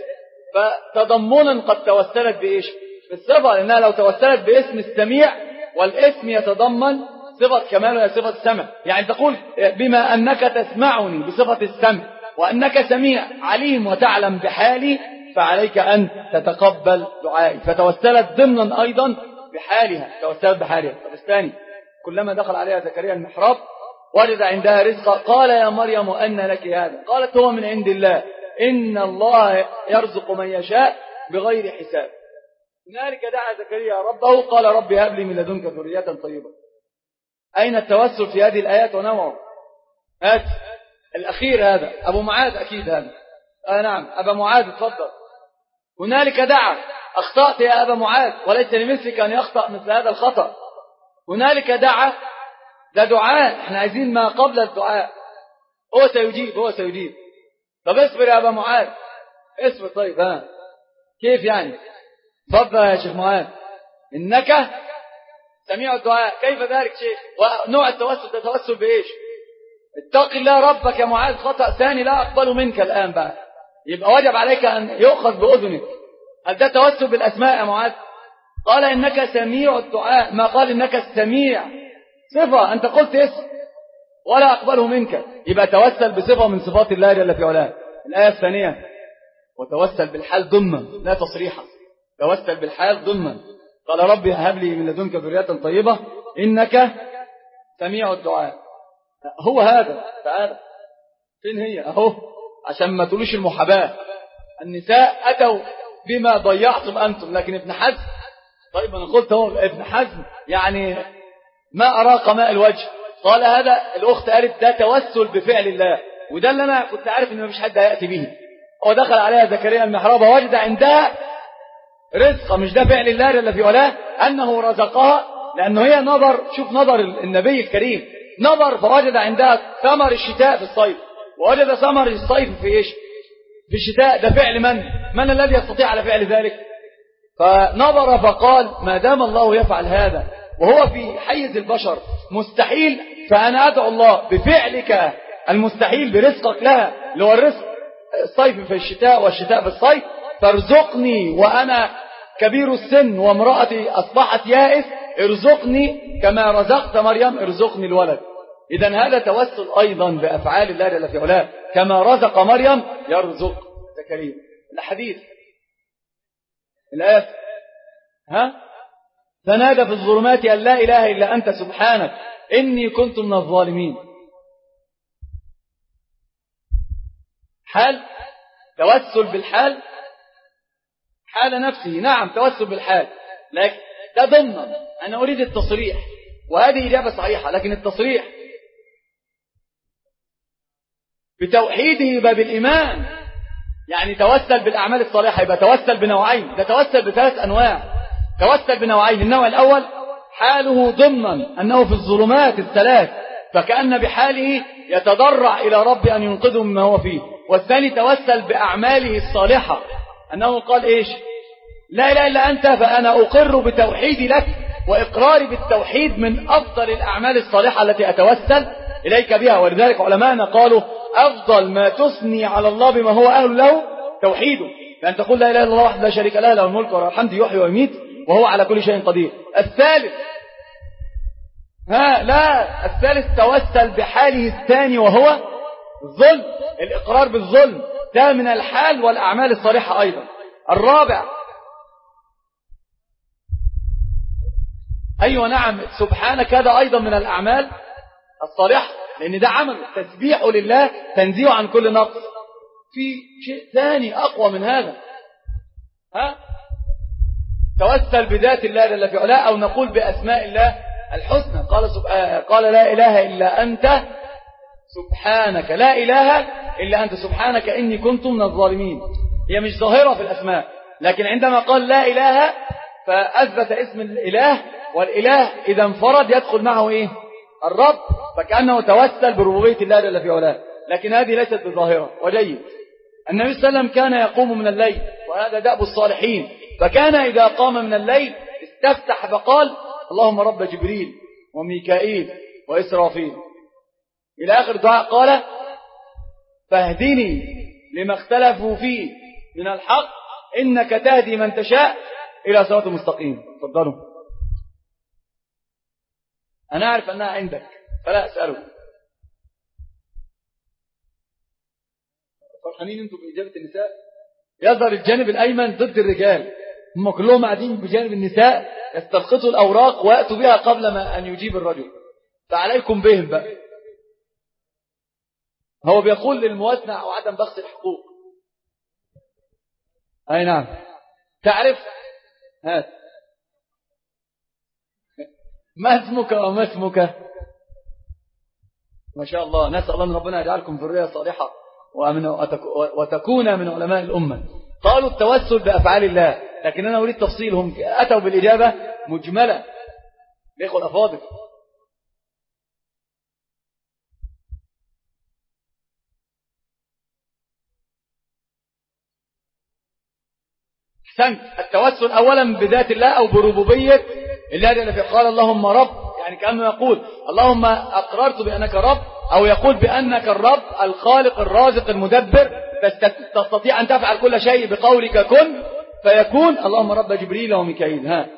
فتضمنا قد توسلت بإيش؟ بالصفة. لأنها لو توسلت باسم السميع والاسم يتضمن صفة كمال وهي صفة السمع. يعني تقول بما أنك تسمعني بصفة السمع وأنك سميع عليم وتعلم بحالي فعليك أن تتقبل دعائي. فتوسلت ضمنا أيضا بحالها توسلت بحالها. طب الثاني كلما دخل عليها زكريا المحراب وجد عندها رزقا قال يا مريم أن لك هذا؟ قالت هو من عند الله إن الله يرزق من يشاء بغير حساب. هنالك دعا زكريا ربه قال ربي هب لي من لدنك ذرية طيبة. أين التوسل في هذه الآيات ونوعه؟ هات الأخير هذا أبو معاذ أكيد هذا. آه نعم أبا معاذ اتفضل. هنالك دعا أخطأت يا أبا معاذ وليس لمثلك أن يخطأ مثل هذا الخطأ. هنالك دعا ده دعاء احنا عايزين ما قبل الدعاء. هو سيجيب هو سيجيب. طب اصبر يا أبا معاذ اصبر. طيب ها كيف يعني؟ تفضل يا شيخ معاذ. إنك سميع الدعاء. كيف ذلك شيخ؟ ونوع التوسل ده توسل بإيش؟ اتق الله ربك يا معاذ. خطأ ثاني لا أقبل منك الآن بقى. يبقى واجب عليك أن يؤخذ بأذنك. هل ده توسل بالأسماء يا معاذ؟ قال إنك سميع الدعاء ما قال إنك السميع صفة. أنت قلت اسم ولا أقبله منك. يبقى توسل بصفة من صفات الله جل في علاه. الآية الثانية وتوسل بالحال ضمن لا تصريحا. توسل بالحال ضمن. قال ربي هب لي من لدنك ذرية طيبة إنك سميع الدعاء. هو هذا. تعالى فين هي أهو عشان ما تقولوش المحاباة. النساء أتوا بما ضيعتم أنتم. لكن ابن حزم طيب أنا قلت هو ابن حزم يعني ما أراق ماء الوجه. قال هذا الأخت قالت ده توسل بفعل الله. وده اللي أنا كنت عارف إن مفيش حد هيأتي به. هو دخل عليها زكريا المحراب ووجد عندها رزقا، مش ده فعل الله جل في علاه أنه رزقها، لأنه هي نظر، شوف نظر النبي الكريم، نظر فوجد عندها ثمر الشتاء في الصيف، ووجد ثمر الصيف في إيش؟ في الشتاء. ده فعل من؟ من الذي يستطيع على فعل ذلك؟ فنظر فقال ما دام الله يفعل هذا وهو في حيز البشر مستحيل، فأنا أدعو الله بفعلك المستحيل برزقك لها، اللي هو الرزق الصيف في الشتاء والشتاء في الصيف، فارزقني وأنا كبير السن وامرأتي أصبحت يائس، ارزقني كما رزقت مريم، ارزقني الولد. إذن هذا توسل أيضا بأفعال الله جل في علاه، كما رزق مريم يرزق زكريا. الحديث الآية ها فنادى في الظلمات أن لا إله إلا أنت سبحانك إني كنت من الظالمين. حال توسل بالحال، حال نفسه، نعم توسل بالحال، لكن ده ضمن أنا أريد التصريح، وهذه إجابة صحيحة، لكن التصريح بتوحيده يبقى بالإيمان، يعني توسل بالأعمال الصالحة يبقى توسل بنوعين، ده توسل بثلاث أنواع، توسل بنوعين. النوع الأول حاله ضمن أنه في الظلمات الثلاث، فكأن بحاله يتضرع إلى رب أن ينقذه مما هو فيه. والثاني توسل بأعماله الصالحة، أنه قال إيش؟ لا إله إلا أنت، فأنا أقر بتوحيدي لك، وإقراري بالتوحيد من أفضل الأعمال الصالحة التي أتوسل إليك بها. ولذلك علماءنا قالوا أفضل ما تثني على الله بما هو أهل له توحيده، لأن تقول لا إله إلا الله وحده لا شريك له، له الملك وله الحمد يحيي ويميت وهو على كل شيء قدير. الثالث ها لا الثالث توسل بحاله الثاني وهو الظلم، الإقرار بالظلم، ده من الحال والأعمال الصالحة أيضا. الرابع أيوة نعم سبحانك، هذا أيضا من الأعمال الصالحة، لأن ده عمل تسبيح لله تنزيه عن كل نقص. في شيء ثاني أقوى من هذا، ها توسل بذات الله جل في علاه، أو نقول بأسماء الله الحسنى. قال سبحانه قال لا إله إلا أنت سبحانك، لا إله إلا أنت سبحانك إني كنت من الظالمين. هي مش ظاهرة في الأسماء، لكن عندما قال لا إله فأثبت اسم الإله، والإله إذا انفرد يدخل معه إيه؟ الرب، فكأنه توسل بربوبية الله جل في علاه، لكن هذه ليست بظاهرة. وجيد النبي صلى الله عليه وسلم كان يقوم من الليل، وهذا دأب الصالحين، فكان إذا قام من الليل استفتح فقال اللهم رب جبريل وميكائيل وإسرافيل إلى آخر دعاء. قال فاهدني لما اختلفوا فيه من الحق إنك تهدي من تشاء إلى صراط مستقيم. تفضلوا. أنا أعرف أنها عندك فلا أسأله. فرحانين أنتم بإجابة النساء؟ يظهر الجانب الأيمن ضد الرجال، هم كلهم قاعدين بجانب النساء يستلقطوا الأوراق ويأتوا بها قبل ما أن يجيب الرجل، فعليكم بهم بقى. هو بيقول للموسع وعدم بخس الحقوق. أي نعم تعرف هات ما اسمك وما اسمك؟ ما شاء الله، نسأل الله أن ربنا يجعلكم ذرية صالحة وتكون من علماء الأمة. قالوا التوسل بأفعال الله، لكن أنا أريد تفصيلهم، أتوا بالإجابة مجملة. الإخوة الأفاضل أحسنت. التوسل أولا بذات الله أو بربوبية الله جل في قال اللهم رب، يعني كأنه يقول اللهم أقررت بأنك رب، أو يقول بأنك الرب الخالق الرازق المدبر، تستطيع أن تفعل كل شيء بقولك كن فيكون. اللهم رب جبريل وميكائيل. ها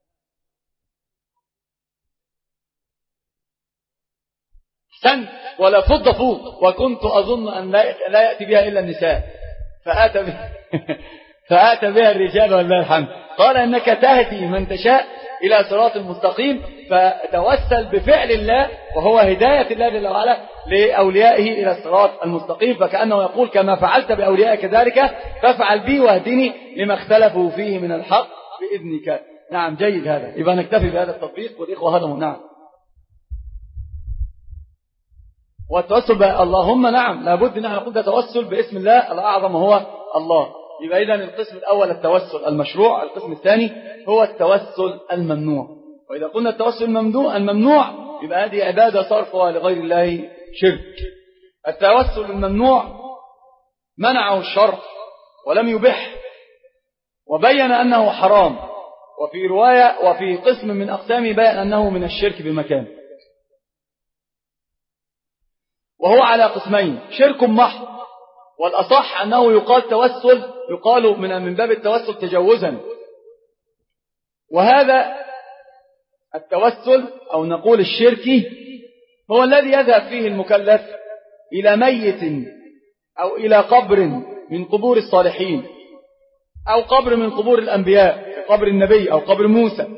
أحسنت. ولا فض فوق، وكنت أظن أن لا يأتي بها إلا النساء فآتى بها فآتى بها الرجال والله الحمد. قال إنك تهدي من تشاء إلى صراط المستقيم، فتوسل بفعل الله وهو هداية الله جل وعلا لأوليائه إلى الصراط المستقيم، فكأنه يقول كما فعلت بأوليائك ذلك فافعل بي واهدني لما اختلفوا فيه من الحق بإذنك. نعم جيد هذا، يبقى نكتفي بهذا التطبيق والإخوة هدموا. نعم والتوسل بقى اللهم نعم لابد ان احنا نقول ده توسل باسم الله الأعظم هو الله. يبقى إذن القسم الأول التوسل المشروع، القسم الثاني هو التوسل الممنوع. وإذا قلنا التوسل الممنوع الممنوع يبقى هذه عبادة صرفها لغير الله شرك. التوسل الممنوع منعه الشرع ولم يبح وبين أنه حرام، وفي رواية وفي قسم من أقسامه بين أنه من الشرك بمكان، وهو على قسمين: شرك محض، والأصح أنه يقال توسل، يقال من من باب التوسل تجوزا. وهذا التوسل أو نقول الشركي هو الذي يذهب فيه المكلف إلى ميت أو إلى قبر من قبور الصالحين أو قبر من قبور الأنبياء، قبر النبي أو قبر موسى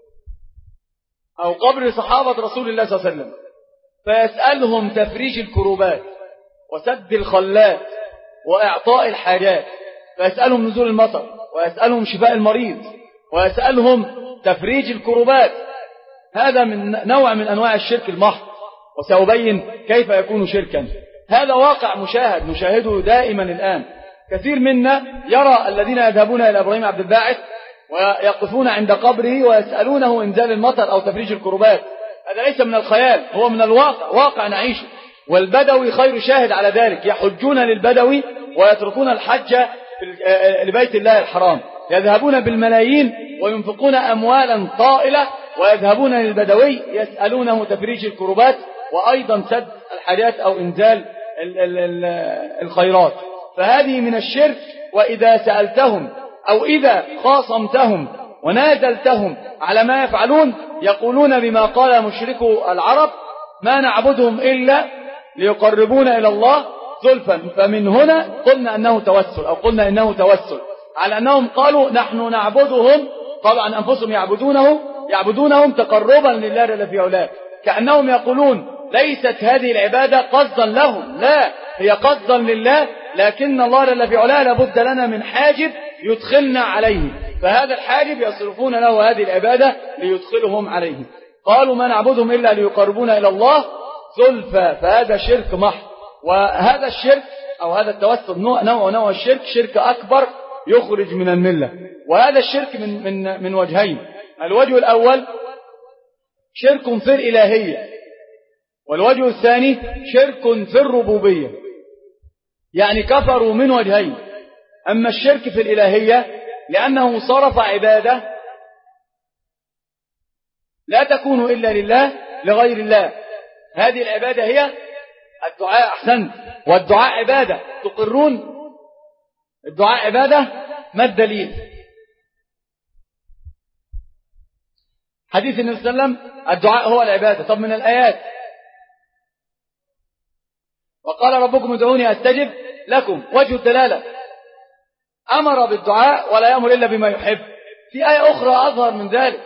أو قبر صحابة رسول الله صلى الله عليه وسلم، فيسألهم تفريج الكروبات وسد الخلات وإعطاء الحاجات، فيسألهم نزول المطر ويسألهم شفاء المريض ويسألهم تفريج الكروبات. هذا من نوع من أنواع الشرك المحض، وسأبين كيف يكون شركا. هذا واقع مشاهد نشاهده دائما الآن. كثير منا يرى الذين يذهبون إلى إبراهيم عبد الباعث ويقفون عند قبره ويسألونه إنزال المطر أو تفريج الكروبات. هذا ليس من الخيال، هو من الواقع، واقع نعيشه. والبدوي خير شاهد على ذلك، يحجون للبدوي ويتركون الحج لبيت الله الحرام، يذهبون بالملايين وينفقون أموالا طائلة ويذهبون للبدوي يسألونه تفريج الكروبات وأيضا سد الحاجات أو إنزال الخيرات. فهذه من الشرك. وإذا سألتهم أو إذا خاصمتهم ونازلتهم على ما يفعلون يقولون بما قال مشركو العرب: ما نعبدهم إلا ليقربونا إلى الله زلفا. فمن هنا قلنا أنه توسل، أو قلنا إنه توسل على أنهم قالوا نحن نعبدهم، قالوا عن أنفسهم يعبدونه يعبدونهم تقربا لله جل في علاه، كأنهم يقولون ليست هذه العبادة قصدا لهم، لا، هي قصدا لله، لكن الله جل في علاه لابد لنا من حاجب يدخلنا عليه، فهذا الحاجب يصرفون له هذه العبادة ليدخلهم عليه. قالوا ما نعبدهم إلا ليقربونا إلى الله زلفى، فهذا شرك محض. وهذا الشرك أو هذا التوسل نوع نوع نوع الشرك شرك أكبر يخرج من الملة. وهذا الشرك من من من وجهين: الوجه الأول شرك في الإلهية، والوجه الثاني شرك في الربوبية. يعني كفروا من وجهين: أما الشرك في الإلهية لأنه صرف عبادة لا تكون إلا لله لغير الله، هذه العبادة هي الدعاء. أحسنت، والدعاء عبادة، تقرون الدعاء عبادة؟ ما الدليل؟ حديث النبي صلى الله عليه وسلم الدعاء هو العبادة. طب من الآيات: وقال ربكم ادعوني أستجب لكم، وجه الدلالة أمر بالدعاء ولا يأمر إلا بما يحب. في آية أخرى أظهر من ذلك: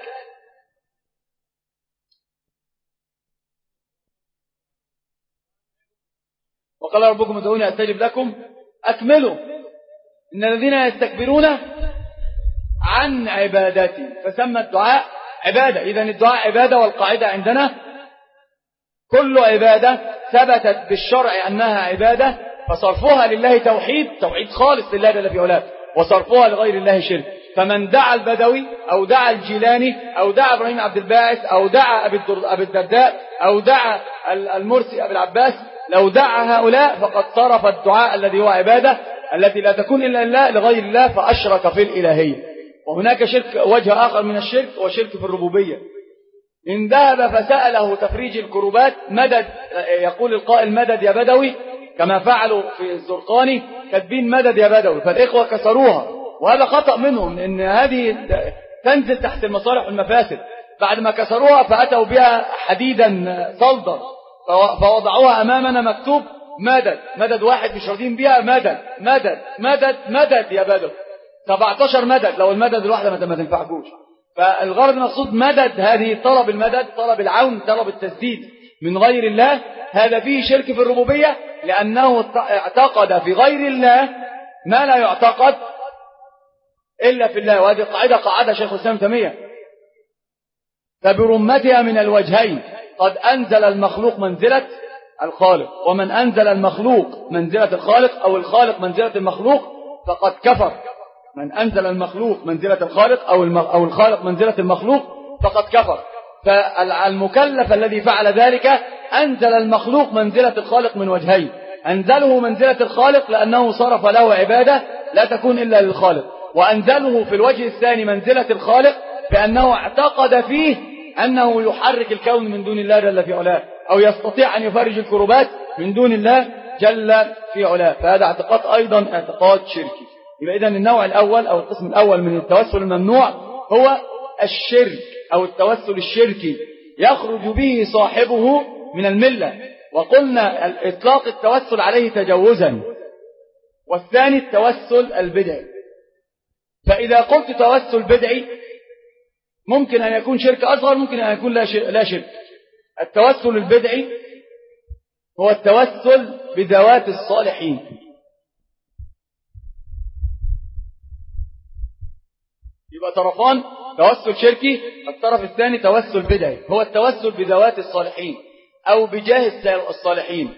وقال ربكم ادعوني أستجب لكم أكملوا إن الذين يستكبرون عن عبادتي، فسمى الدعاء عبادة. إذن الدعاء عبادة، والقاعدة عندنا كل عبادة ثبتت بالشرع أنها عبادة فصرفها لله توحيد، توحيد خالص لله جل في علاه، وصرفها لغير الله شرك. فمن دعا البدوي أو دعا الجيلاني أو دعا إبراهيم عبد الباعث أو دعا أبي الدرداء أو دعا المرسي أبي العباس، لو دعا هؤلاء فقد صرف الدعاء الذي هو عبادة التي لا تكون إلا لله لغير الله، فأشرك في الإلهية. وهناك شرك وجه آخر من الشرك وشرك في الربوبية: إن ذهب فسأله تفريج الكروبات مدد، يقول القائل مدد يا بدوي، كما فعلوا في الزرقاني كاتبين مدد يا بدوي، فالإخوة كسروها، وهذا خطأ منهم، إن هذه تنزل تحت المصالح والمفاسد. بعد ما كسروها فأتوا بها حديدا صلدا فوضعوها أمامنا مكتوب مدد، مدد واحد مش راضين بها، مدد مدد مدد مدد يا بدوي، سبعة عشر مدد، لو المدد الواحدة ما تنفعكوش. فالغرض المقصود مدد، هذه طلب المدد، طلب العون، طلب التسديد من غير الله. هذا فيه شرك في الربوبية، لأنه اعتقد في غير الله ما لا يعتقد إلا في الله. وهذه قاعدة قاعدة شيخ الإسلام تيمية. فبرمتها من الوجهين: قد أنزل المخلوق منزلة الخالق. ومن أنزل المخلوق منزلة الخالق أو الخالق منزلة المخلوق فقد كفر. من أنزل المخلوق منزلة الخالق أو أو الخالق منزلة المخلوق فقد كفر. فالمكلف الذي فعل ذلك أنزل المخلوق منزلة الخالق من وجهين: أنزله منزلة الخالق لأنه صرف له عبادة لا تكون إلا للخالق، وأنزله في الوجه الثاني منزلة الخالق بأنه اعتقد فيه أنه يحرك الكون من دون الله جل في علاه، أو يستطيع أن يفرج الكربات من دون الله جل في علاه. فهذا اعتقاد أيضا اعتقاد شركي. يبقى إذن النوع الأول أو القسم الأول من التوسل الممنوع هو الشرك أو التوسل الشركي، يخرج به صاحبه من الملة. وقلنا إطلاق التوسل عليه تجوزا، والثاني التوسل البدعي. فإذا قلت توسل بدعي ممكن أن يكون شرك أصغر، ممكن أن يكون لا شرك. التوسل البدعي هو التوسل بذوات الصالحين. يبقى طرفان: توسل شركي، الطرف الثاني توسل بدعي، هو التوسل بذوات الصالحين أو بجاه الصالحين.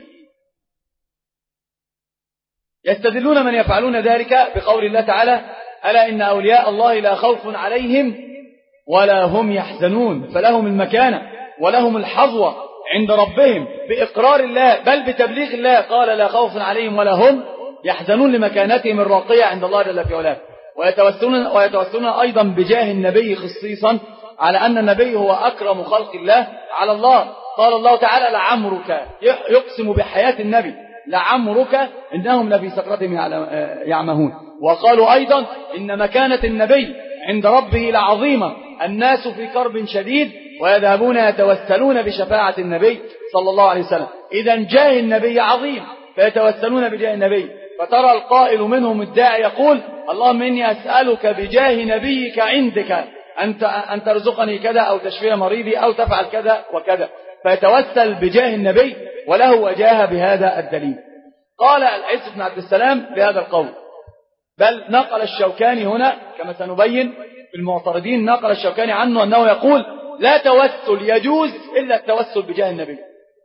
يستدلون من يفعلون ذلك بقول الله تعالى: ألا إن أولياء الله لا خوف عليهم ولا هم يحزنون، فلهم المكانة ولهم الحظوة عند ربهم بإقرار الله بل بتبليغ الله. قال: لا خوف عليهم ولا هم يحزنون لمكانتهم الراقية عند الله جل في علاه. ويتوسلون, ويتوسلون أيضا بجاه النبي خصيصا على أن النبي هو أكرم خلق الله على الله. قال الله تعالى: لعمرك، يقسم بحياة النبي، لعمرك إنهم لفي سكرتهم يعمهون. وقالوا أيضا إن مكانة النبي عند ربه لعظيمة، الناس في كرب شديد ويذهبون يتوسلون بشفاعة النبي صلى الله عليه وسلم. إذن جاه النبي عظيم فيتوسلون بجاه النبي. فترى القائل منهم الداعي يقول: اللهم إني أسألك بجاه نبيك عندك أن أن ترزقني كذا أو تشفي مريضي أو تفعل كذا وكذا، فيتوسل بجاه النبي وله وجاهه بهذا الدليل. قال العز بن عبد السلام بهذا القول، بل نقل الشوكاني هنا كما سنبين في المعترضين، نقل الشوكاني عنه أنه يقول: لا توسل يجوز إلا التوسل بجاه النبي.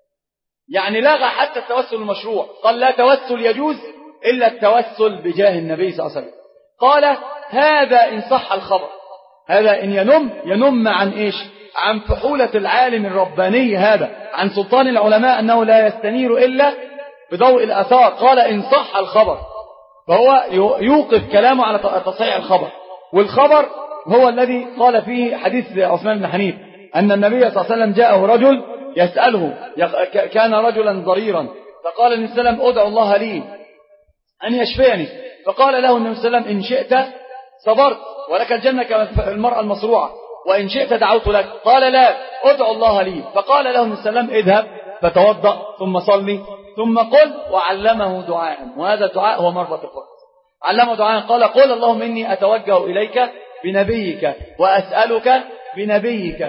يعني لغى حتى التوسل المشروع، قال لا توسل يجوز إلا التوسل بجاه النبي صلى الله عليه وسلم. قال: هذا إن صح الخبر، هذا إن ينم ينم عن إيش؟ عن فحولة العالم الرباني، هذا عن سلطان العلماء أنه لا يستنير إلا بضوء الآثار. قال: إن صح الخبر، فهو يوقف كلامه على تصحيح الخبر. والخبر هو الذي قال فيه حديث عثمان بن حنيف أن النبي صلى الله عليه وسلم جاءه رجل يسأله، كان رجلا ضريرا، فقال النبي صلى الله عليه وسلم: أدعو الله لي أن يشفيني. فقال له النبي صلى الله عليه وسلم: إن شئت صبرت ولك الجنة كالمرأة المصروعة، وإن شئت دعوت لك. قال: لا، أدعو الله لي. فقال له النبي صلى الله عليه وسلم: اذهب فتوضأ ثم صلي ثم قل. وعلمه دعاء، وهذا الدعاء هو مربط الفرس. علمه دعاء قال: قل اللهم إني أتوجه إليك بنبيك وأسألك بنبيك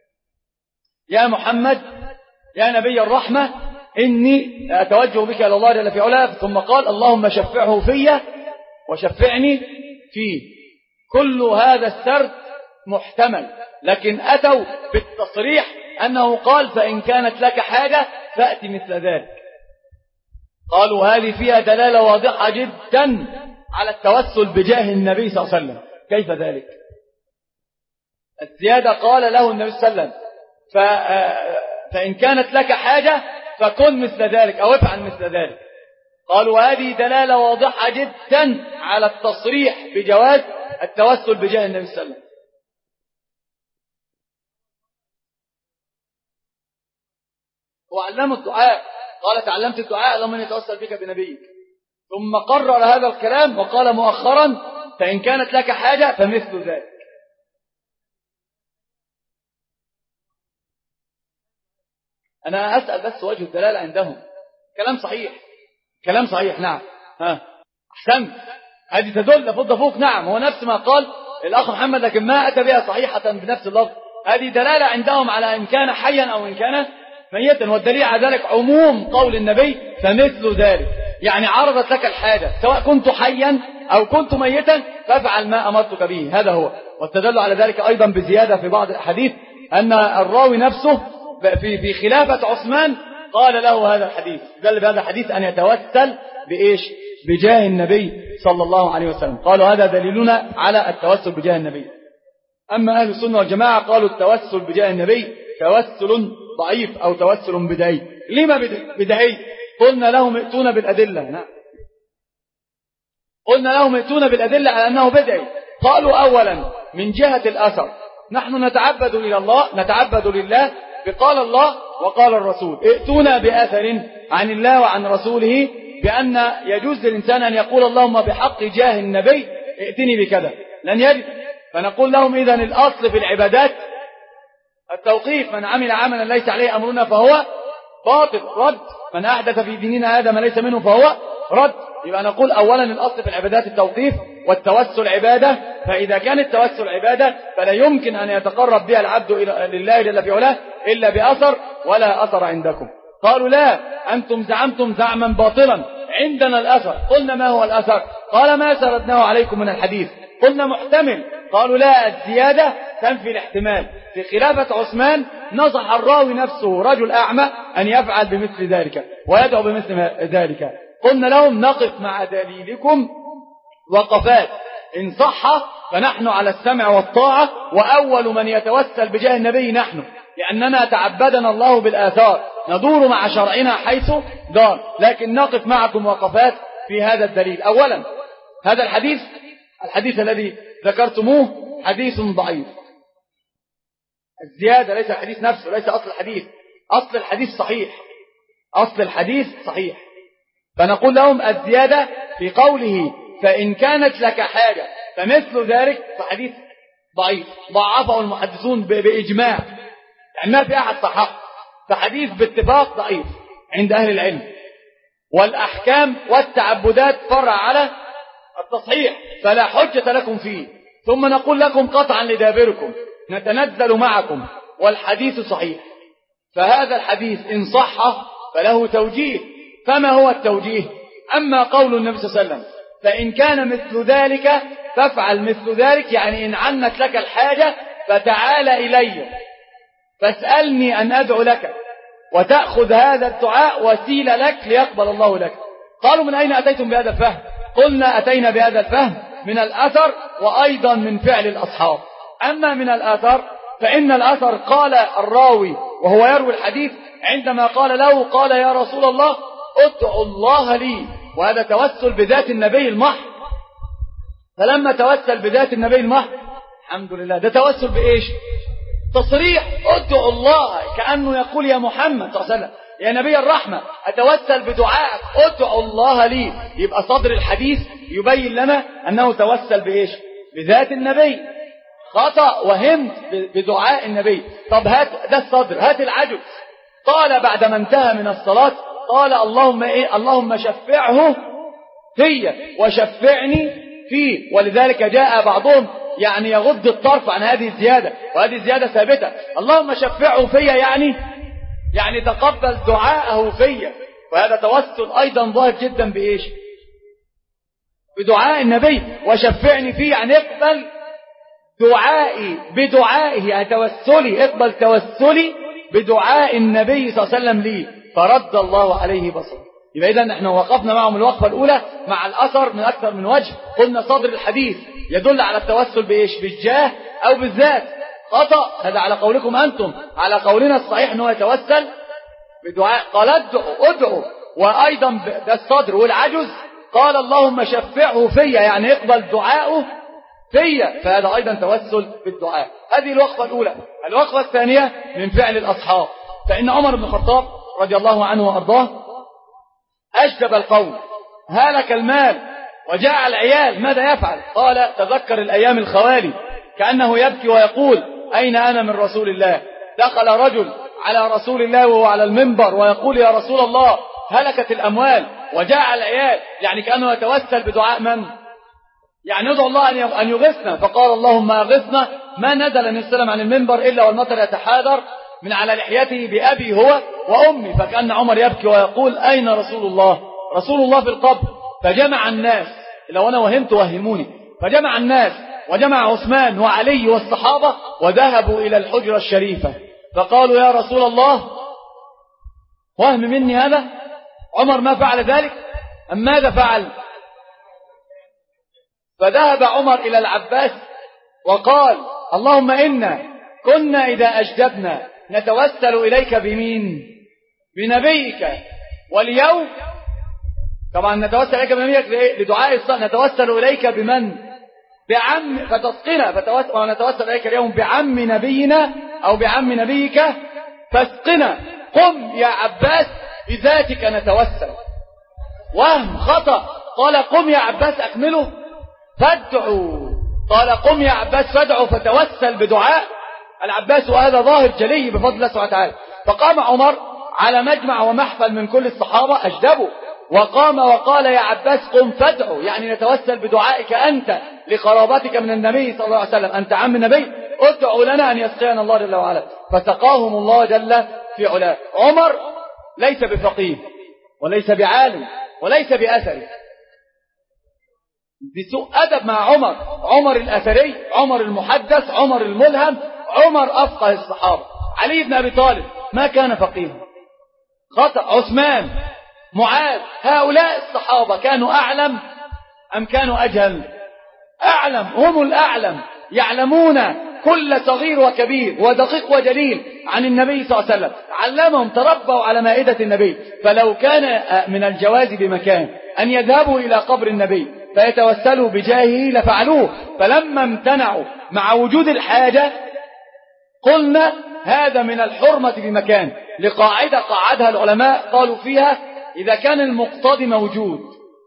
يا محمد يا نبي الرحمة، إني أتوجه بك إلى الله جل في علاه. ثم قال: اللهم شفعه في وشفعني فيه. كل هذا السرد محتمل، لكن أتوا بالتصريح أنه قال: فإن كانت لك حاجة فأتي مثل ذلك. قالوا هذه فيها دلالة واضحة جدا على التوسل بجاه النبي صلى الله عليه وسلم. كيف ذلك؟ الزيادة قال له النبي صلى الله عليه وسلم: فإن كانت لك حاجة فكن مثل ذلك أو افعل مثل ذلك. قالوا هذه دلالة واضحة جدا على التصريح بجواز التوسل بجاه النبي صلى الله عليه وسلم. وعلموا الدعاء، قال: تعلمت الدعاء اللهم إني أتوسل بك بنبيك. ثم قرر هذا الكلام وقال مؤخرا: فإن كانت لك حاجة فمثل ذلك. أنا أسأل بس وجه الدلالة عندهم. كلام صحيح، كلام صحيح، نعم. ها أحسنت، هذه تدل فض فوق. نعم، هو نفس ما قال الأخ محمد، لكن ما أتى بها صحيحة بنفس اللفظ. هذه دلالة عندهم على إن كان حيا أو إن كان ميتا، والدليل على ذلك عموم قول النبي: فمثل ذلك. يعني عرضت لك الحاجة سواء كنت حيا أو كنت ميتا فافعل ما أمرتك به. هذا هو. واستدل على ذلك أيضا بزيادة في بعض الأحاديث أن الراوي نفسه في في خلافة عثمان قال له هذا الحديث دل بهذا الحديث أن يتوسل بإيش؟ بجاه النبي صلى الله عليه وسلم. قالوا هذا دليلنا على التوسل بجاه النبي. أما أهل السنة والجماعة قالوا التوسل بجاه النبي توسل ضعيف أو توسل بدعي. لما بدعي؟ قلنا لهم ائتونا بالأدلة. نعم قلنا لهم ائتونا بالأدلة على أنه بدعي. قالوا أولا من جهة الأثر، نحن نتعبد إلى الله نتعبد لله بقال الله وقال الرسول. ائتونا بأثر عن الله وعن رسوله بأن يجوز للإنسان أن يقول اللهم بحق جاه النبي ائتني بكذا، لن يجد. فنقول لهم إذن الأصل في العبادات التوقيف، من عمل عملا ليس عليه أمرنا فهو باطل رد، من أحدث في ديننا هذا ما ليس منه فهو رد. يبقى نقول أولا الأصل في العبادات التوقيف، والتوسل عبادة، فإذا كان التوسل عبادة فلا يمكن أن يتقرب بها العبد لله جل في علاه إلا بأثر، ولا أثر عندكم. قالوا لا، أنتم زعمتم زعما باطلا، عندنا الأثر. قلنا ما هو الأثر؟ قال ما سردناه عليكم من الحديث. قلنا محتمل. قالوا لا، الزيادة تنفي الاحتمال. في خلافة عثمان نصح الراوي نفسه رجل أعمى أن يفعل بمثل ذلك ويدعو بمثل ذلك. قلنا لهم نقف مع دليلكم وقفات، إن صح فنحن على السمع والطاعة، وأول من يتوسل بجاه النبي نحن، لأننا تعبدنا الله بالآثار، ندور مع شرعنا حيث دار. لكن نقف معكم وقفات في هذا الدليل. أولا هذا الحديث الحديث الذي ذكرتموه حديث ضعيف. الزيادة ليس الحديث نفسه، ليس أصل الحديث. أصل الحديث صحيح، أصل الحديث صحيح. فنقول لهم الزيادة في قوله فإن كانت لك حاجة فمثل ذلك، فحديث ضعيف ضعفه المحدثون بإجماع، يعني ما في أحد صححه، فحديث باتفاق ضعيف عند أهل العلم. والأحكام والتعبدات فرع على التصحيح، فلا حجة لكم فيه. ثم نقول لكم قطعا لدابركم نتنزل معكم والحديث صحيح. فهذا الحديث إن صح فله توجيه. فما هو التوجيه؟ أما قول النبي صلى الله عليه وسلم فإن كان مثل ذلك فافعل مثل ذلك، يعني إن عنت لك الحاجة فتعال إلي فاسألني أن أدعو لك، وتأخذ هذا الدعاء وسيلة لك ليقبل الله لك. قالوا من أين أتيتم بهذا الفهم؟ قلنا أتينا بهذا الفهم من الأثر، وأيضا من فعل الأصحاب. أما من الأثر فإن الأثر قال الراوي وهو يروي الحديث عندما قال له قال يا رسول الله ادعو الله لي، وهذا توسل بذات النبي المحض. فلما توسل بذات النبي المحض الحمد لله، ده توسل بإيش؟ تصريح، ادعو الله، كأنه يقول يا محمد صلى الله عليه وسلم يا نبي الرحمة أتوسل بدعائك ادعو الله لي. يبقى صدر الحديث يبين لنا أنه توسل بإيش؟ بذات النبي. خطأ وهمت بدعاء النبي. طب هات ده الصدر، هات العجز. قال بعدما انتهى من الصلاة قال اللهم إيه؟ اللهم شفعه في وشفعني فيه. ولذلك جاء بعضهم يعني يغض الطرف عن هذه الزيادة، وهذه الزيادة ثابتة. اللهم شفعه في يعني يعني تقبل دعاءه في. وهذا توسل أيضا ظاهر جدا بإيش؟ بدعاء النبي. وشفعني فيه يعني اقبل دعائي بدعائه، توسلي، اقبل توسلي بدعاء النبي صلى الله عليه وسلم لي، فرد الله عليه بصره. يبقى إذن نحن وقفنا معهم الوقفة الأولى مع الأثر من أكثر من وجه. قلنا صدر الحديث يدل على التوسل بإيش؟ بالجاه أو بالذات. خطأ هذا على قولكم أنتم، على قولنا الصحيح أنه يتوسل بدعاء. قال ادعوا ادعوا، وأيضا ده الصدر. والعجز قال اللهم شفعه في يعني اقبل دعاءه في، فهذا أيضا توسل بالدعاء. هذه الوقفة الأولى. الوقفة الثانية من فعل الأصحاب. فإن عمر بن الخطاب رضي الله عنه وأرضاه أجدب القوم، هلك المال وجاء العيال ماذا يفعل؟ قال تذكر الأيام الخوالي، كأنه يبكي ويقول أين أنا من رسول الله؟ دخل رجل على رسول الله وهو على المنبر ويقول يا رسول الله هلكت الأموال وجاء العيال، يعني كأنه يتوسل بدعاء من؟ يعني ندعو الله أن يغثنا. فقال اللهم أغثنا. ما نزل النبي صلى الله عليه وسلم عن المنبر إلا والمطر يتحادر من على لحيته بأبي هو وأمي. فكأن عمر يبكي ويقول أين رسول الله؟ رسول الله في القبر. فجمع الناس، لو أنا وهمت وهموني، فجمع الناس وجمع عثمان وعلي والصحابة وذهبوا إلى الحجرة الشريفة، فقالوا يا رسول الله وهم مني هذا؟ عمر ما فعل ذلك؟ أم ماذا فعل؟ فذهب عمر إلى العباس وقال اللهم إنا كنا إذا أجدبنا نتوسل إليك بمين؟ بنبيك، واليوم طبعا نتوسل إليك بنبيك لدعاء الصلاة، نتوسل إليك بمن؟ بعم فتسقنا، فتوسل ونتوسل إليك اليوم بعم نبينا أو بعم نبيك فاسقنا. قم يا عباس بذاتك نتوسل. وهم خطأ، قال قم يا عباس أكمله فادعوا، قال قم يا عباس فادعوا فتوسل بدعاء العباس، وهذا ظاهر جلي بفضل الله سبحانه وتعالى. فقام عمر على مجمع ومحفل من كل الصحابة أجدبوا، وقام وقال يا عباس قم فادعوا، يعني نتوسل بدعائك أنت لقرابتك من النبي صلى الله عليه وسلم، أنت عم النبي، ادعوا لنا أن يسقينا الله جل وعلا. فسقاهم الله جل في علاه. عمر ليس بفقيه وليس بعالم وليس بأثري، بسوء أدب مع عمر، عمر الأثري، عمر المحدث، عمر الملهم، عمر أفقه الصحابة. علي بن أبي طالب ما كان فقيها، خطأ. عثمان، معاذ، هؤلاء الصحابة كانوا أعلم أم كانوا أجهل؟ أعلم، هم الأعلم، يعلمون كل صغير وكبير ودقيق وجليل عن النبي صلى الله عليه وسلم، علمهم، تربوا على مائدة النبي. فلو كان من الجواز بمكان أن يذهبوا إلى قبر النبي فيتوسلوا بجاهه لفعلوه، فلما امتنعوا مع وجود الحاجة قلنا هذا من الحرمة بمكان، لقاعدة قاعدها العلماء قالوا فيها إذا كان المقتضي موجود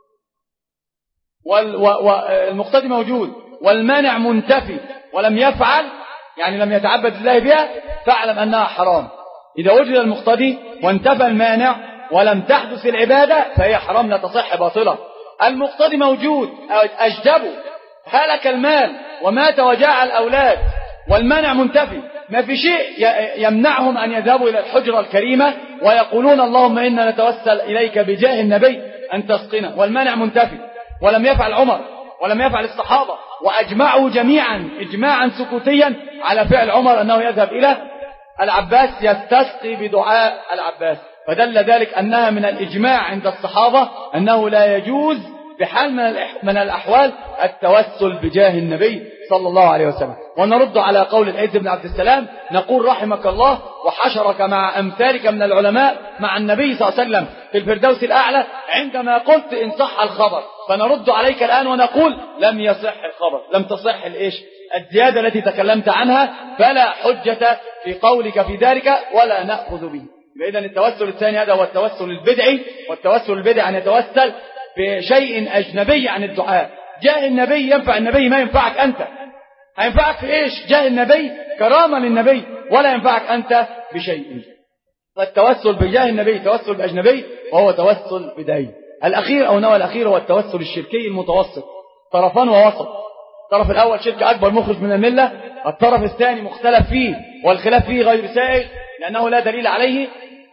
والمقتضي موجود والمانع منتفي ولم يفعل، يعني لم يتعبد الله بها، فاعلم أنها حرام. إذا وجد المقتضي وانتفى المانع ولم تحدث العبادة فهي حرام لا تصح باطلة. المقتضي موجود، أجدبوا، هلك المال ومات وجاع الأولاد والمانع منتفي، ما في شيء يمنعهم أن يذهبوا إلى الحجرة الكريمة ويقولون اللهم إنا نتوسل إليك بجاه النبي أن تسقنا، والمانع منتفي. ولم يفعل عمر ولم يفعل الصحابة، وأجمعوا جميعا إجماعا سكوتيا على فعل عمر أنه يذهب إلى العباس يستسقي بدعاء العباس، فدل ذلك أنها من الإجماع عند الصحابة أنه لا يجوز بحال من الأحوال التوسل بجاه النبي صلى الله عليه وسلم. ونرد على قول العز بن عبد السلام نقول رحمك الله وحشرك مع أمثالك من العلماء مع النبي صلى الله عليه وسلم في الفردوس الأعلى عندما قلت إن صح الخبر، فنرد عليك الآن ونقول لم يصح الخبر، لم تصح الإيش الزيادة التي تكلمت عنها، فلا حجة في قولك في ذلك ولا نأخذ به. إذن التوسل الثاني هذا هو التوسل البدعي، والتوسل البدعي أن يتوسل بشيء أجنبي عن الدعاء. جاه النبي ينفع النبي، ما ينفعك أنت. هينفعك في إيش؟ جاه النبي كرامة للنبي، ولا ينفعك أنت بشيء. فالتوسل بجاه النبي توسل بأجنبي، وهو توسل بدعي. الأخير أو نوع الأخير هو التوسل الشركي المتوسط، طرفان ووسط. الطرف الأول شرك أكبر مخرج من الملة، الطرف الثاني مختلف فيه والخلاف فيه غير سائغ لأنه لا دليل عليه،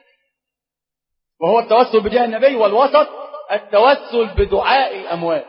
وهو التوسل بجاه النبي. والوسط التوسل بدعاء الأموات،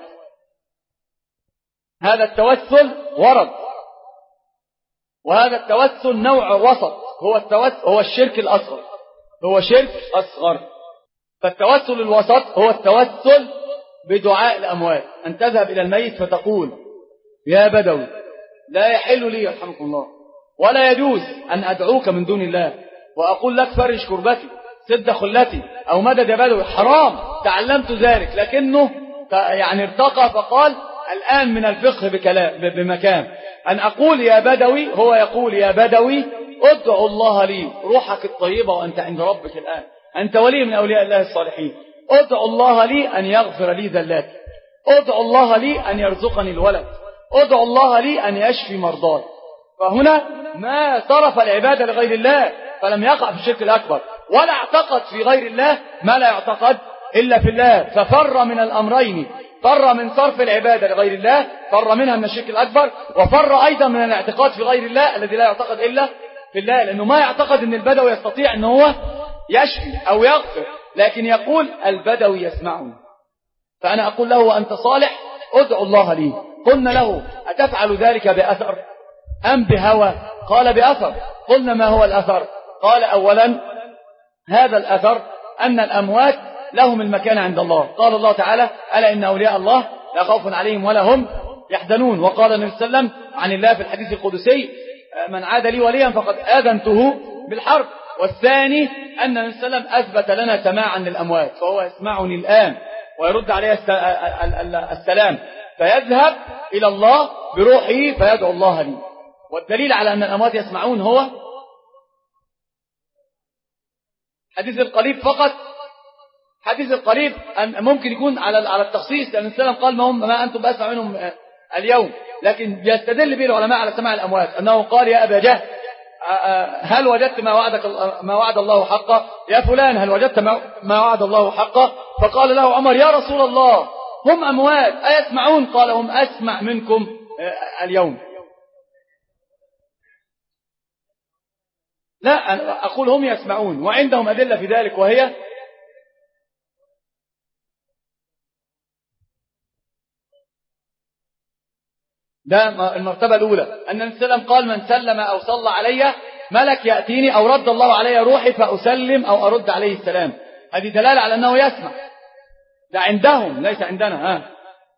هذا التوسل ورد، وهذا التوسل نوع وسط، هو التوسل هو الشرك الأصغر، هو شرك أصغر. فالتوسل الوسط هو التوسل بدعاء الأموات، أن تذهب إلى الميت فتقول يا بدوي لا يحل لي يرحمكم الله ولا يجوز أن أدعوك من دون الله وأقول لك فرج كربتي سد خلتي أو مدد يا بدوي، حرام، تعلمت ذلك، لكنه يعني ارتقى فقال الآن من الفقه بكلام بمكان أن أقول يا بدوي، هو يقول يا بدوي ادعو الله لي، روحك الطيبة وأنت عند ربك الآن، أنت ولي من أولياء الله الصالحين، ادعو الله لي أن يغفر لي ذلاتي، ادعو الله لي أن يرزقني الولد، ادعو الله لي أن يشفي مرضاي. فهنا ما صرف العبادة لغير الله، فلم يقع في الشرك الأكبر، ولا اعتقد في غير الله ما لا يعتقد إلا في الله، ففر من الأمرين، فر من صرف العبادة لغير الله، فر منها من الشرك الأكبر، وفر أيضا من الاعتقاد في غير الله الذي لا يعتقد إلا في الله، لأنه ما يعتقد أن البدوي يستطيع أن هو يشفي أو يغفر، لكن يقول البدوي يسمعني. فأنا أقول له وأنت صالح ادعو الله لي. قلنا له أتفعل ذلك بأثر أم بهوى؟ قال بأثر. قلنا ما هو الأثر؟ قال أولا هذا الأثر أن الأموات لهم المكان عند الله. قال الله تعالى ألا إن أولياء الله لا خوف عليهم ولا هم يحزنون. وقال النبي صلى الله عليه وسلم عن الله في الحديث القدسي من عاد لي وليا فقد آذنته بالحرب. والثاني أن النبي صلى الله عليه وسلم أثبت لنا سماعا للأموات، فهو يسمعني الآن ويرد عليه السلام، فيذهب إلى الله بروحه فيدعو الله لي. والدليل على أن الأموات يسمعون هو حديث القريب فقط. حديث القريب ممكن يكون على على التخصيص، لأن السلام قال ما هم ما أنتم بأسمع منهم اليوم، لكن يستدل به العلماء على سماع الأموات، أنه قال يا أبا جهل هل وجدت ما وعدك ما وعد الله حقا؟ يا فلان هل وجدت ما وعد الله حقا؟ فقال له عمر يا رسول الله هم أموات أيسمعون؟ قال هم أسمع منكم اليوم. لا أنا أقول هم يسمعون وعندهم أدلة في ذلك، وهي ده المرتبة الأولى أن النبي صلى الله عليه وسلم قال من سلم أو صلى علي ملك يأتيني أو رد الله علي روحي فأسلم أو أرد عليه السلام. هذه دلالة على أنه يسمع، ده عندهم ليس عندنا. ها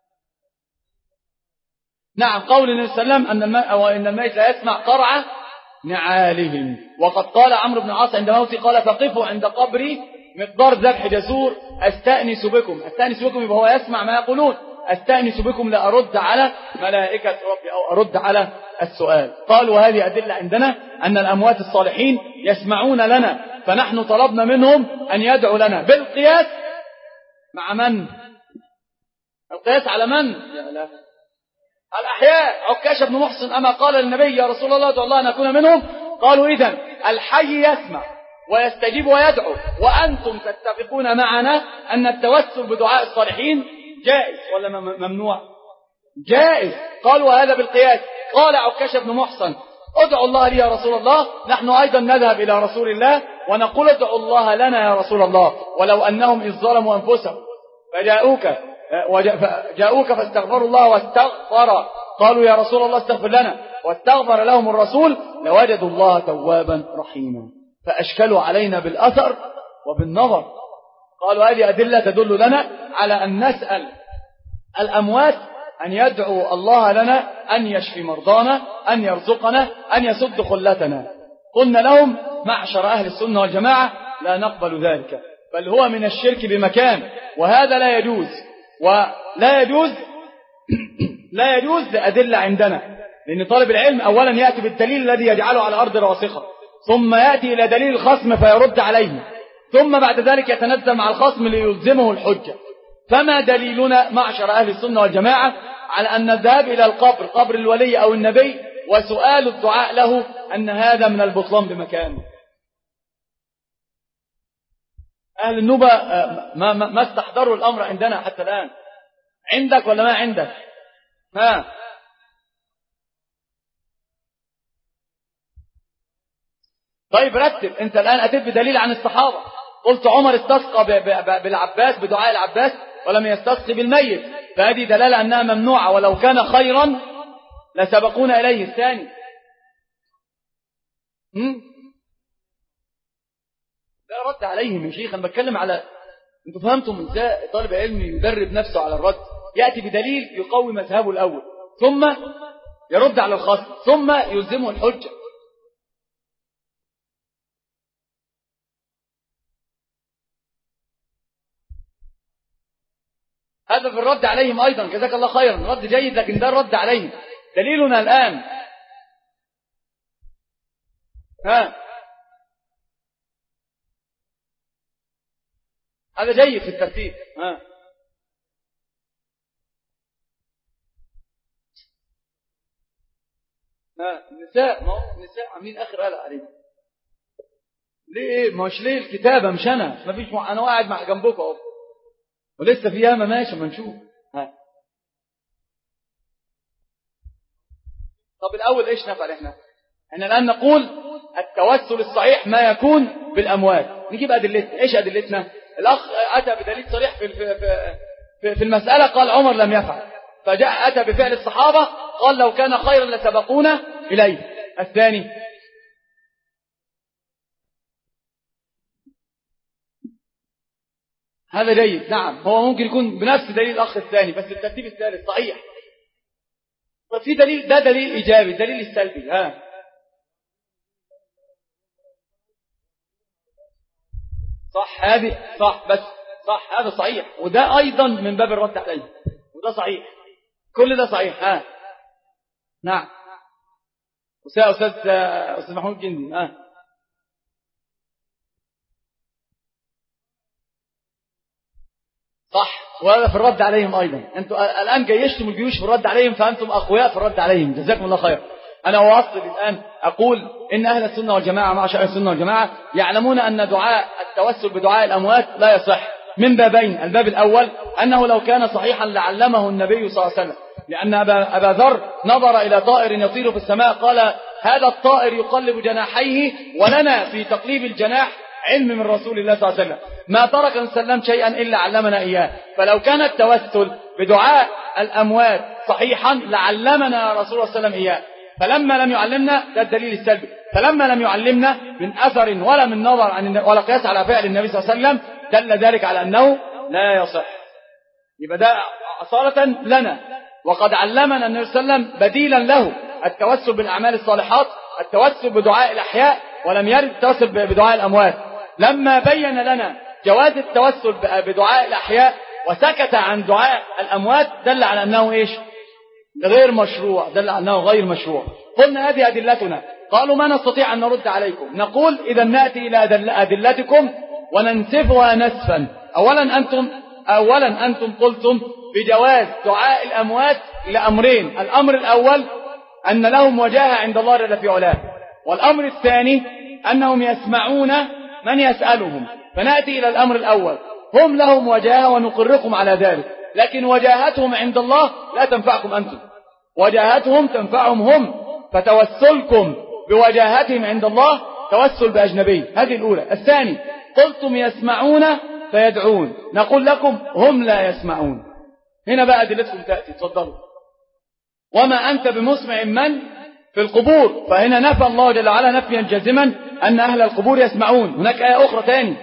نعم قول النبي صلى الله عليه وسلم أن الميت لا يسمع قرع نعالهم. وقد قال عمرو بن العاص عند موته قال فقفوا عند قبري مقدار ذبح جسور أستأنس بكم. أستأنس بكم يبقى هو يسمع ما يقولون، أستأنس بكم لأرد على ملائكة ربي أو أرد على السؤال. قال وهذه أدلة عندنا أن الأموات الصالحين يسمعون لنا، فنحن طلبنا منهم أن يدعوا لنا بالقياس مع من؟ القياس على من؟ يا لا. الأحياء. عكاشة بن محصن أما قال للنبي يا رسول الله ادعو الله أن أكون منهم؟ قالوا إذن الحي يسمع ويستجيب ويدعو، وأنتم تتفقون معنا أن التوسل بدعاء الصالحين جائز ولا ممنوع؟ جائز. قالوا وهذا بالقياس. قال عكاشة بن محصن ادعوا الله لي يا رسول الله، نحن أيضا نذهب إلى رسول الله ونقول ادعوا الله لنا يا رسول الله، ولو أنهم إذ ظلموا أنفسهم فجاءوك جاءوك فاستغفروا الله واستغفر قالوا يا رسول الله استغفر لنا واستغفر لهم الرسول لوجدوا الله توابا رحيما، فأشكلوا علينا بالأثر وبالنظر. قالوا هذه أدلة تدل لنا على أن نسأل الأموات أن يدعو الله لنا أن يشفي مرضانا، أن يرزقنا، أن يسد خلتنا. قلنا لهم معشر أهل السنة والجماعة لا نقبل ذلك، بل هو من الشرك بمكان، وهذا لا يجوز. ولا يجوز لا يجوز لأدلة عندنا، لأن طالب العلم أولا يأتي بالدليل الذي يجعله على أرض راسخة، ثم يأتي إلى دليل الخصم فيرد عليه، ثم بعد ذلك يتنزل مع الخصم ليلزمه الحجة. فما دليلنا معشر أهل السنة والجماعة على أن الذهاب إلى القبر قبر الولي أو النبي وسؤال الدعاء له أن هذا من البطلان بمكان؟ أهل النوبة ما, ما, ما استحضروا الأمر عندنا حتى الآن. عندك ولا ما عندك؟ ها طيب رتب. أنت الآن أتيت بدليل عن الصحابة، قلت عمر استسقى بالعباس بدعاء العباس ولم يستسقي بالميت، فهذه دلالة أنها ممنوعة، ولو كان خيرا لسبقونا إليه. الثاني لا رد عليهم يا شيخ، أنا بتكلم على أنتوا فهمتم إزاي طالب علم يدرب نفسه على الرد، يأتي بدليل يقوي مذهبه الأول ثم يرد على الخصم ثم يلزمه الحجة. هذا في الرد عليهم أيضا جزاك الله خيرا، رد جيد، لكن ده الرد عليهم. دليلنا الآن ها هذا جيد في الترتيب. ها ها النساء، ما هو النساء عاملين آخر قلق عليهم ليه؟ مش ليه الكتابة مش أنا، ما فيش م... أنا قاعد مع جنبك أهو ولسه فيها ما ماشي ما نشوف. ها طب الأول إيش نفعل إحنا؟ إحنا الآن نقول التوسل الصحيح ما يكون بالأموال. نجيب أدلتنا. إيش أدلتنا؟ الأخ أتى بدليل صريح في في في, في المسألة، قال عمر لم يفعل، فجاء أتى بفعل الصحابة قال لو كان خيرا لسبقونا إليه. الثاني هذا جيد. نعم هو ممكن يكون بنفس دليل الأخ الثاني بس الترتيب الثالث صحيح. بس في دليل، ده دليل إيجابي، دليل السلبي. ها صح هذه صح، بس صح هذا صحيح، وده أيضا من باب الرد عليه، وده صحيح، كل ده صحيح. ها نعم أستاذ أستاذ أستاذ محمود جندي. ها صح، وهذا في الرد عليهم أيضا. أنتم الآن جيشتم الجيوش في الرد عليهم، فأنتم أقوياء في الرد عليهم، جزاكم الله خير. أنا أواصل الآن أقول إن أهل السنة والجماعة معشر أهل السنة والجماعة يعلمون أن دعاء التوسل بدعاء الأموات لا يصح من بابين. الباب الأول أنه لو كان صحيحا لعلمه النبي صلى الله عليه وسلم، لأن أبا, أبا ذر نظر إلى طائر يطير في السماء قال هذا الطائر يقلب جناحيه ولنا في تقليب الجناح علم من رسول الله صلى الله عليه وسلم، ما ترك أن سلم شيئا إلا علمنا إياه. فلو كان التوسل بدعاء الأموات صحيحا لعلمنا رسول الله صلى الله عليه وسلم إياه، فلما لم يعلمنا، ده الدليل السلبي، فلما لم يعلمنا من أثر ولا من نظر عن ولا قياس على فعل النبي صلى الله عليه وسلم دل ذلك على أنه لا يصح. يبقى ده أصالة لنا، وقد علمنا النبي صلى الله عليه وسلم بديلا له التوسل بالأعمال الصالحات، التوسل بدعاء الأحياء، ولم يرد التوسل بدعاء الأموات. لما بين لنا جواز التوسل بدعاء الأحياء وسكت عن دعاء الأموات دل على أنه إيش؟ غير مشروع، دل على أنه غير مشروع. قلنا هذه أدلتنا. قالوا ما نستطيع أن نرد عليكم. نقول إذا نأتي إلى أدلتكم وننسفها نسفا. أولا أنتم أولا أنتم قلتم بجواز دعاء الأموات إلى أمرين. الأمر الأول أن لهم وجاهة عند الله جل في علاه، والأمر الثاني أنهم يسمعون من يسألهم. فنأتي إلى الأمر الأول، هم لهم وجاهة ونقركم على ذلك، لكن وجاهتهم عند الله لا تنفعكم أنتم، وجاهتهم تنفعهم هم. فتوسلكم بوجاهتهم عند الله توسل بأجنبي. هذه الأولى. الثاني قلتم يسمعون فيدعون، نقول لكم هم لا يسمعون. هنا بقى أدلتكم تأتي. تفضلوا. وما أنت بمسمع من في القبور، فهنا نفى الله جل وعلا نفيا جازما أن أهل القبور يسمعون. هناك آية أخرى تاني،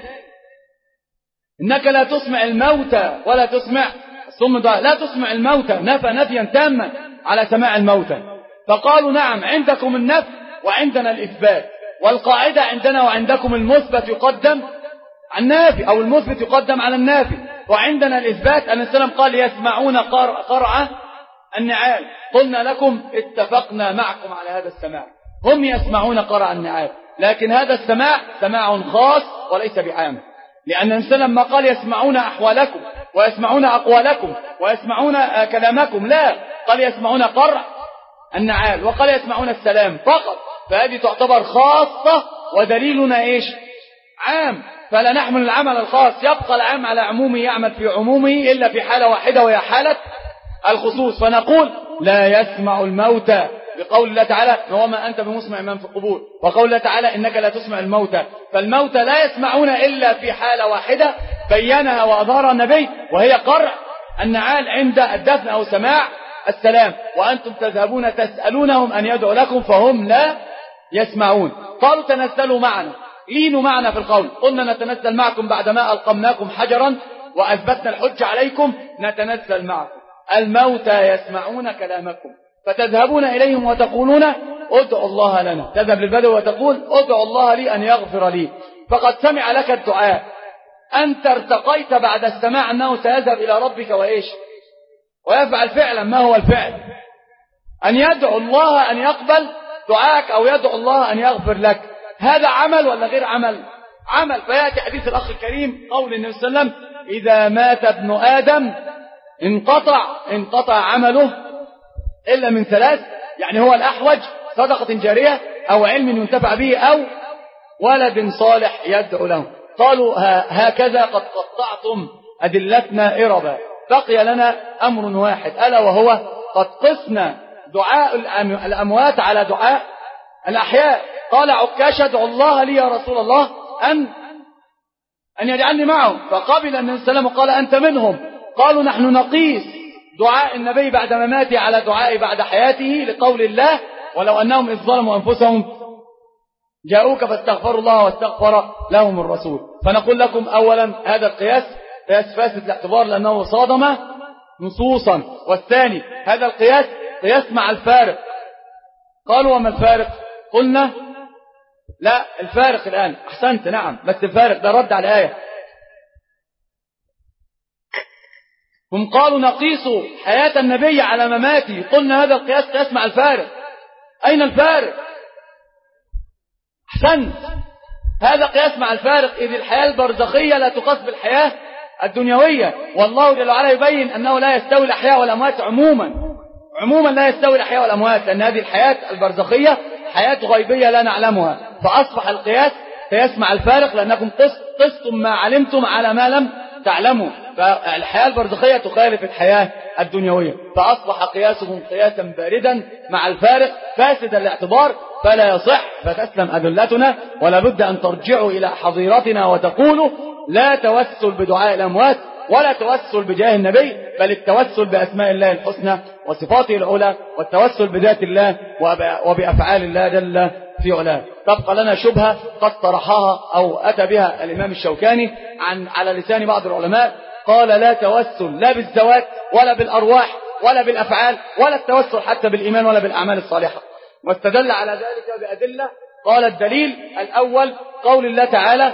إنك لا تسمع الموتى ولا تسمع ثم لا تسمع الموتى، نفى نفيا تاما على سماع الموتى. فقالوا نعم عندكم النفي وعندنا الإثبات، والقاعدة عندنا وعندكم المثبت يقدم عن النافي، أو المثبت يقدم على النافي، وعندنا الإثبات. أن السلام قال يسمعون قرعة النعال، قلنا لكم اتفقنا معكم على هذا السماع. هم يسمعون قرع النعال، لكن هذا السماع سماع خاص وليس بعام، لأن الإنسان لما قال يسمعون أحوالكم ويسمعون أقوالكم ويسمعون كلامكم، لا، قال يسمعون قرع النعال وقال يسمعون السلام فقط، فهذه تعتبر خاصة ودليلنا إيش؟ عام. فلا نحمل العمل الخاص، يبقى العام على عمومه، يعمل في عمومه إلا في حالة واحدة وهي حالة الخصوص. فنقول لا يسمع الموتى بقول الله تعالى وما أنت بمسمع من في القبور، وقول الله تعالى إنك لا تسمع الموتى. فالموتى لا يسمعون إلا في حالة واحدة بينها وأظهرها النبي، وهي قرع النعال عند الدفن أو سماع السلام. وأنتم تذهبون تسألونهم أن يدعوا لكم فهم لا يسمعون. قالوا تنزلوا معنا، لينوا معنا في القول. قلنا نتنزل معكم بعدما ألقمناكم حجرا وأثبتنا الحج عليكم، نتنزل معكم. الموتى يسمعون كلامكم، فتذهبون إليهم وتقولون ادعوا الله لنا. تذهب للبدو وتقول ادعوا الله لي أن يغفر لي، فقد سمع لك الدعاء. أنت ارتقيت بعد السماع أنه سيذهب إلى ربك وإيش ويفعل فعلا. ما هو الفعل؟ أن يدعو الله أن يقبل دعاك، أو يدعو الله أن يغفر لك. هذا عمل ولا غير عمل؟ عمل. فيأتي حديث الأخ الكريم قول النبي صلى الله عليه وسلم إذا مات ابن آدم انقطع انقطع عمله إلا من ثلاث، يعني هو الأحوج صدقة جارية أو علم ينتفع به أو ولد صالح يدعو له. قالوا هكذا قد قطعتم أدلتنا إربا، بقي لنا أمر واحد ألا وهو قد قسنا دعاء الأموات على دعاء الأحياء. قال عكاش ادعو الله لي يا رسول الله أن أن يجعلني معهم، فقبل النبي صلى الله عليه وسلم وقال أنت منهم. قالوا نحن نقيس دعاء النبي بعد مماته على دعائه بعد حياته، لقول الله ولو أنهم إذ ظلموا أنفسهم جاءوك فاستغفروا الله واستغفر لهم الرسول. فنقول لكم أولا هذا القياس قياس فاسد الاعتبار لأنه صادم نصوصا. والثاني هذا القياس قياس مع الفارق. قالوا وما الفارق؟ قلنا لا الفارق الآن أحسنت نعم، بس الفارق ده رد على الآية. هم قالوا نقيس حياة النبي على مماته، قلنا هذا القياس قياس مع الفارق. أين الفارق؟ أحسنت، هذا قياس مع الفارق، إذ الحياة البرزخية لا تقاس بالحياة الدنيوية، والله جل وعلا يبين أنه لا يستوي الأحياء والأموات عموما عموما لا يستوي الأحياء والأموات، لأن هذه الحياة البرزخية حياة غيبية لا نعلمها، فأصبح القياس قياس مع الفارق لأنكم قستم ما علمتم على ما لم تعلموا، فالحياة البرزخية تخالف الحياة الدنيوية، فأصبح قياسهم قياسا باردا مع الفارق فاسد الاعتبار فلا يصح، فتسلم أدلتنا. ولا بد أن ترجعوا إلى حظيرتنا وتقولوا لا توسل بدعاء الأموات ولا توسل بجاه النبي، بل التوسل بأسماء الله الحسنى وصفاته العلى، والتوسل بذات الله وبأفعال الله جل في علاه. تبقى لنا شبهة قد طرحها أو أتى بها الإمام الشوكاني عن على لسان بعض العلماء، قال لا توسل لا بالذوات ولا بالأرواح ولا بالأفعال ولا التوسل حتى بالإيمان ولا بالأعمال الصالحة، واستدل على ذلك بأدلة. قال الدليل الأول قول الله تعالى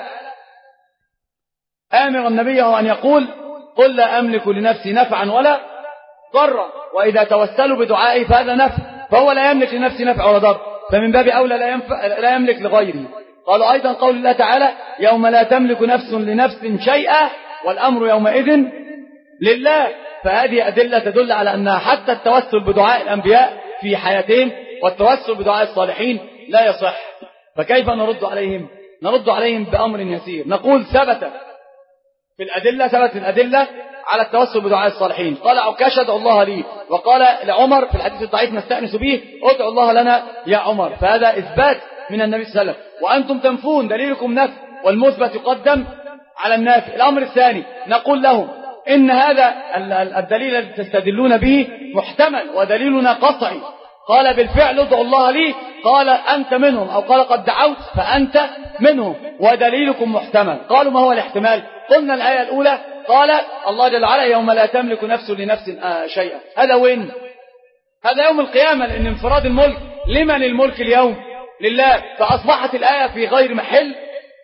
آمر النبي أن يقول قل لا أملك لنفسي نفعا ولا ضرا، وإذا توسلوا بدعائي فهذا نفع، فهو لا يملك لنفسي نفع ولا ضر، فمن باب أولى لا, ينفع لا يملك لغيره. قالوا أيضا قول الله تعالى يوم لا تملك نفس لنفس شيئا والأمر يومئذ لله، فهذه أدلة تدل على أن حتى التوسل بدعاء الأنبياء في حياتهم والتوسل بدعاء الصالحين لا يصح. فكيف نرد عليهم؟ نرد عليهم بأمر يسير، نقول ثبت في الأدلة ثبت الأدلة على التوسل بدعاء الصالحين. قال عكاشة ادعو الله لي، وقال لعمر في الحديث الضعيف نستأنس به ادعو الله لنا يا عمر، فهذا إثبات من النبي صلى الله عليه وسلم، وأنتم تنفون دليلكم نفي والمثبت يقدم على النافي. الأمر الثاني نقول لهم إن هذا الدليل الذي تستدلون به محتمل ودليلنا قطعي. قال بالفعل ادعو الله لي، قال أنت منهم، أو قال قد دعوت فأنت منهم، ودليلكم محتمل. قالوا ما هو الاحتمال؟ قلنا الآية الأولى قال الله جل وعلا يوم لا تملك نفس لنفس شيئا، هذا وين؟ هذا يوم القيامة، لأن انفراد الملك لمن الملك اليوم؟ لله، فأصبحت الآية في غير محل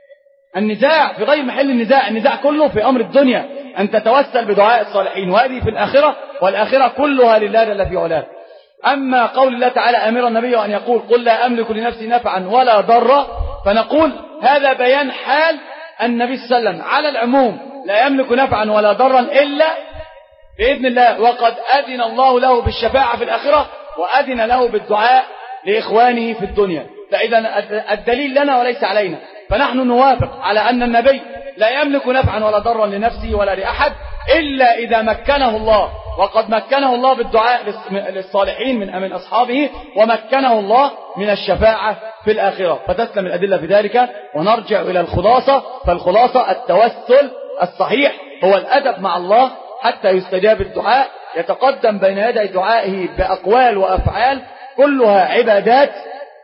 النزاع، في غير محل النزاع، النزاع كله في أمر الدنيا أن تتوسل بدعاء الصالحين، وهذه في الآخرة، والآخرة كلها لله جل في علاه. أما قول الله تعالى أمر النبي أن يقول قل لا أملك لنفسي نفعا ولا ضرا، فنقول هذا بيان حال النبي صلى الله عليه وسلم على العموم، لا يملك نفعا ولا ضرا إلا بإذن الله، وقد أذن الله له بالشفاعة في الآخرة وأذن له بالدعاء لإخوانه في الدنيا. فإذا الدليل لنا وليس علينا، فنحن نوافق على أن النبي لا يملك نفعا ولا ضرا لنفسه ولا لأحد إلا إذا مكنه الله، وقد مكنه الله بالدعاء للصالحين من من أصحابه، ومكنه الله من الشفاعة في الآخرة، فتسلم الأدلة في ذلك. ونرجع إلى الخلاصة، فالخلاصة التوسل الصحيح هو الأدب مع الله حتى يستجاب الدعاء، يتقدم بين يدي دعائه بأقوال وأفعال كلها عبادات،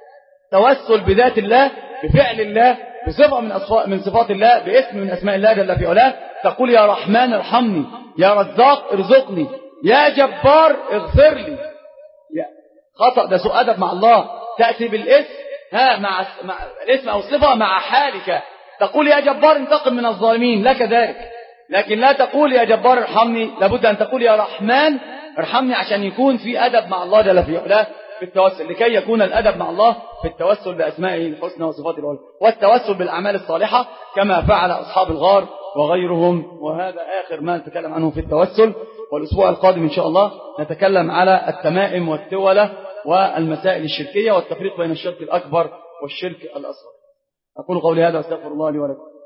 توسل بذات الله، بفعل الله، بصفة من من صفات الله، باسم من أسماء الله جل في علاه. تقول يا رحمن ارحمني، يا رزاق ارزقني، يا جبار اغفر لي. خطأ، ده سوء أدب مع الله. تأتي بالاسم ها مع مع الاسم أو الصفة مع حالك، تقول يا جبار انتقم من الظالمين، لك ذلك، لكن لا تقول يا جبار ارحمني، لابد أن تقول يا رحمن ارحمني، عشان يكون في أدب مع الله جل في علاه في التوسل، لكي يكون الأدب مع الله في التوسل بأسمائه الحسنى وصفاته العلى، والتوسل بالأعمال الصالحة كما فعل أصحاب الغار وغيرهم. وهذا آخر ما نتكلم عنه في التوسل، والأسبوع القادم إن شاء الله نتكلم على التمائم والتولة والمسائل الشركية والتفريق بين الشرك الأكبر والشرك الأصغر. أقول قولي هذا واستغفر الله لي ولكم.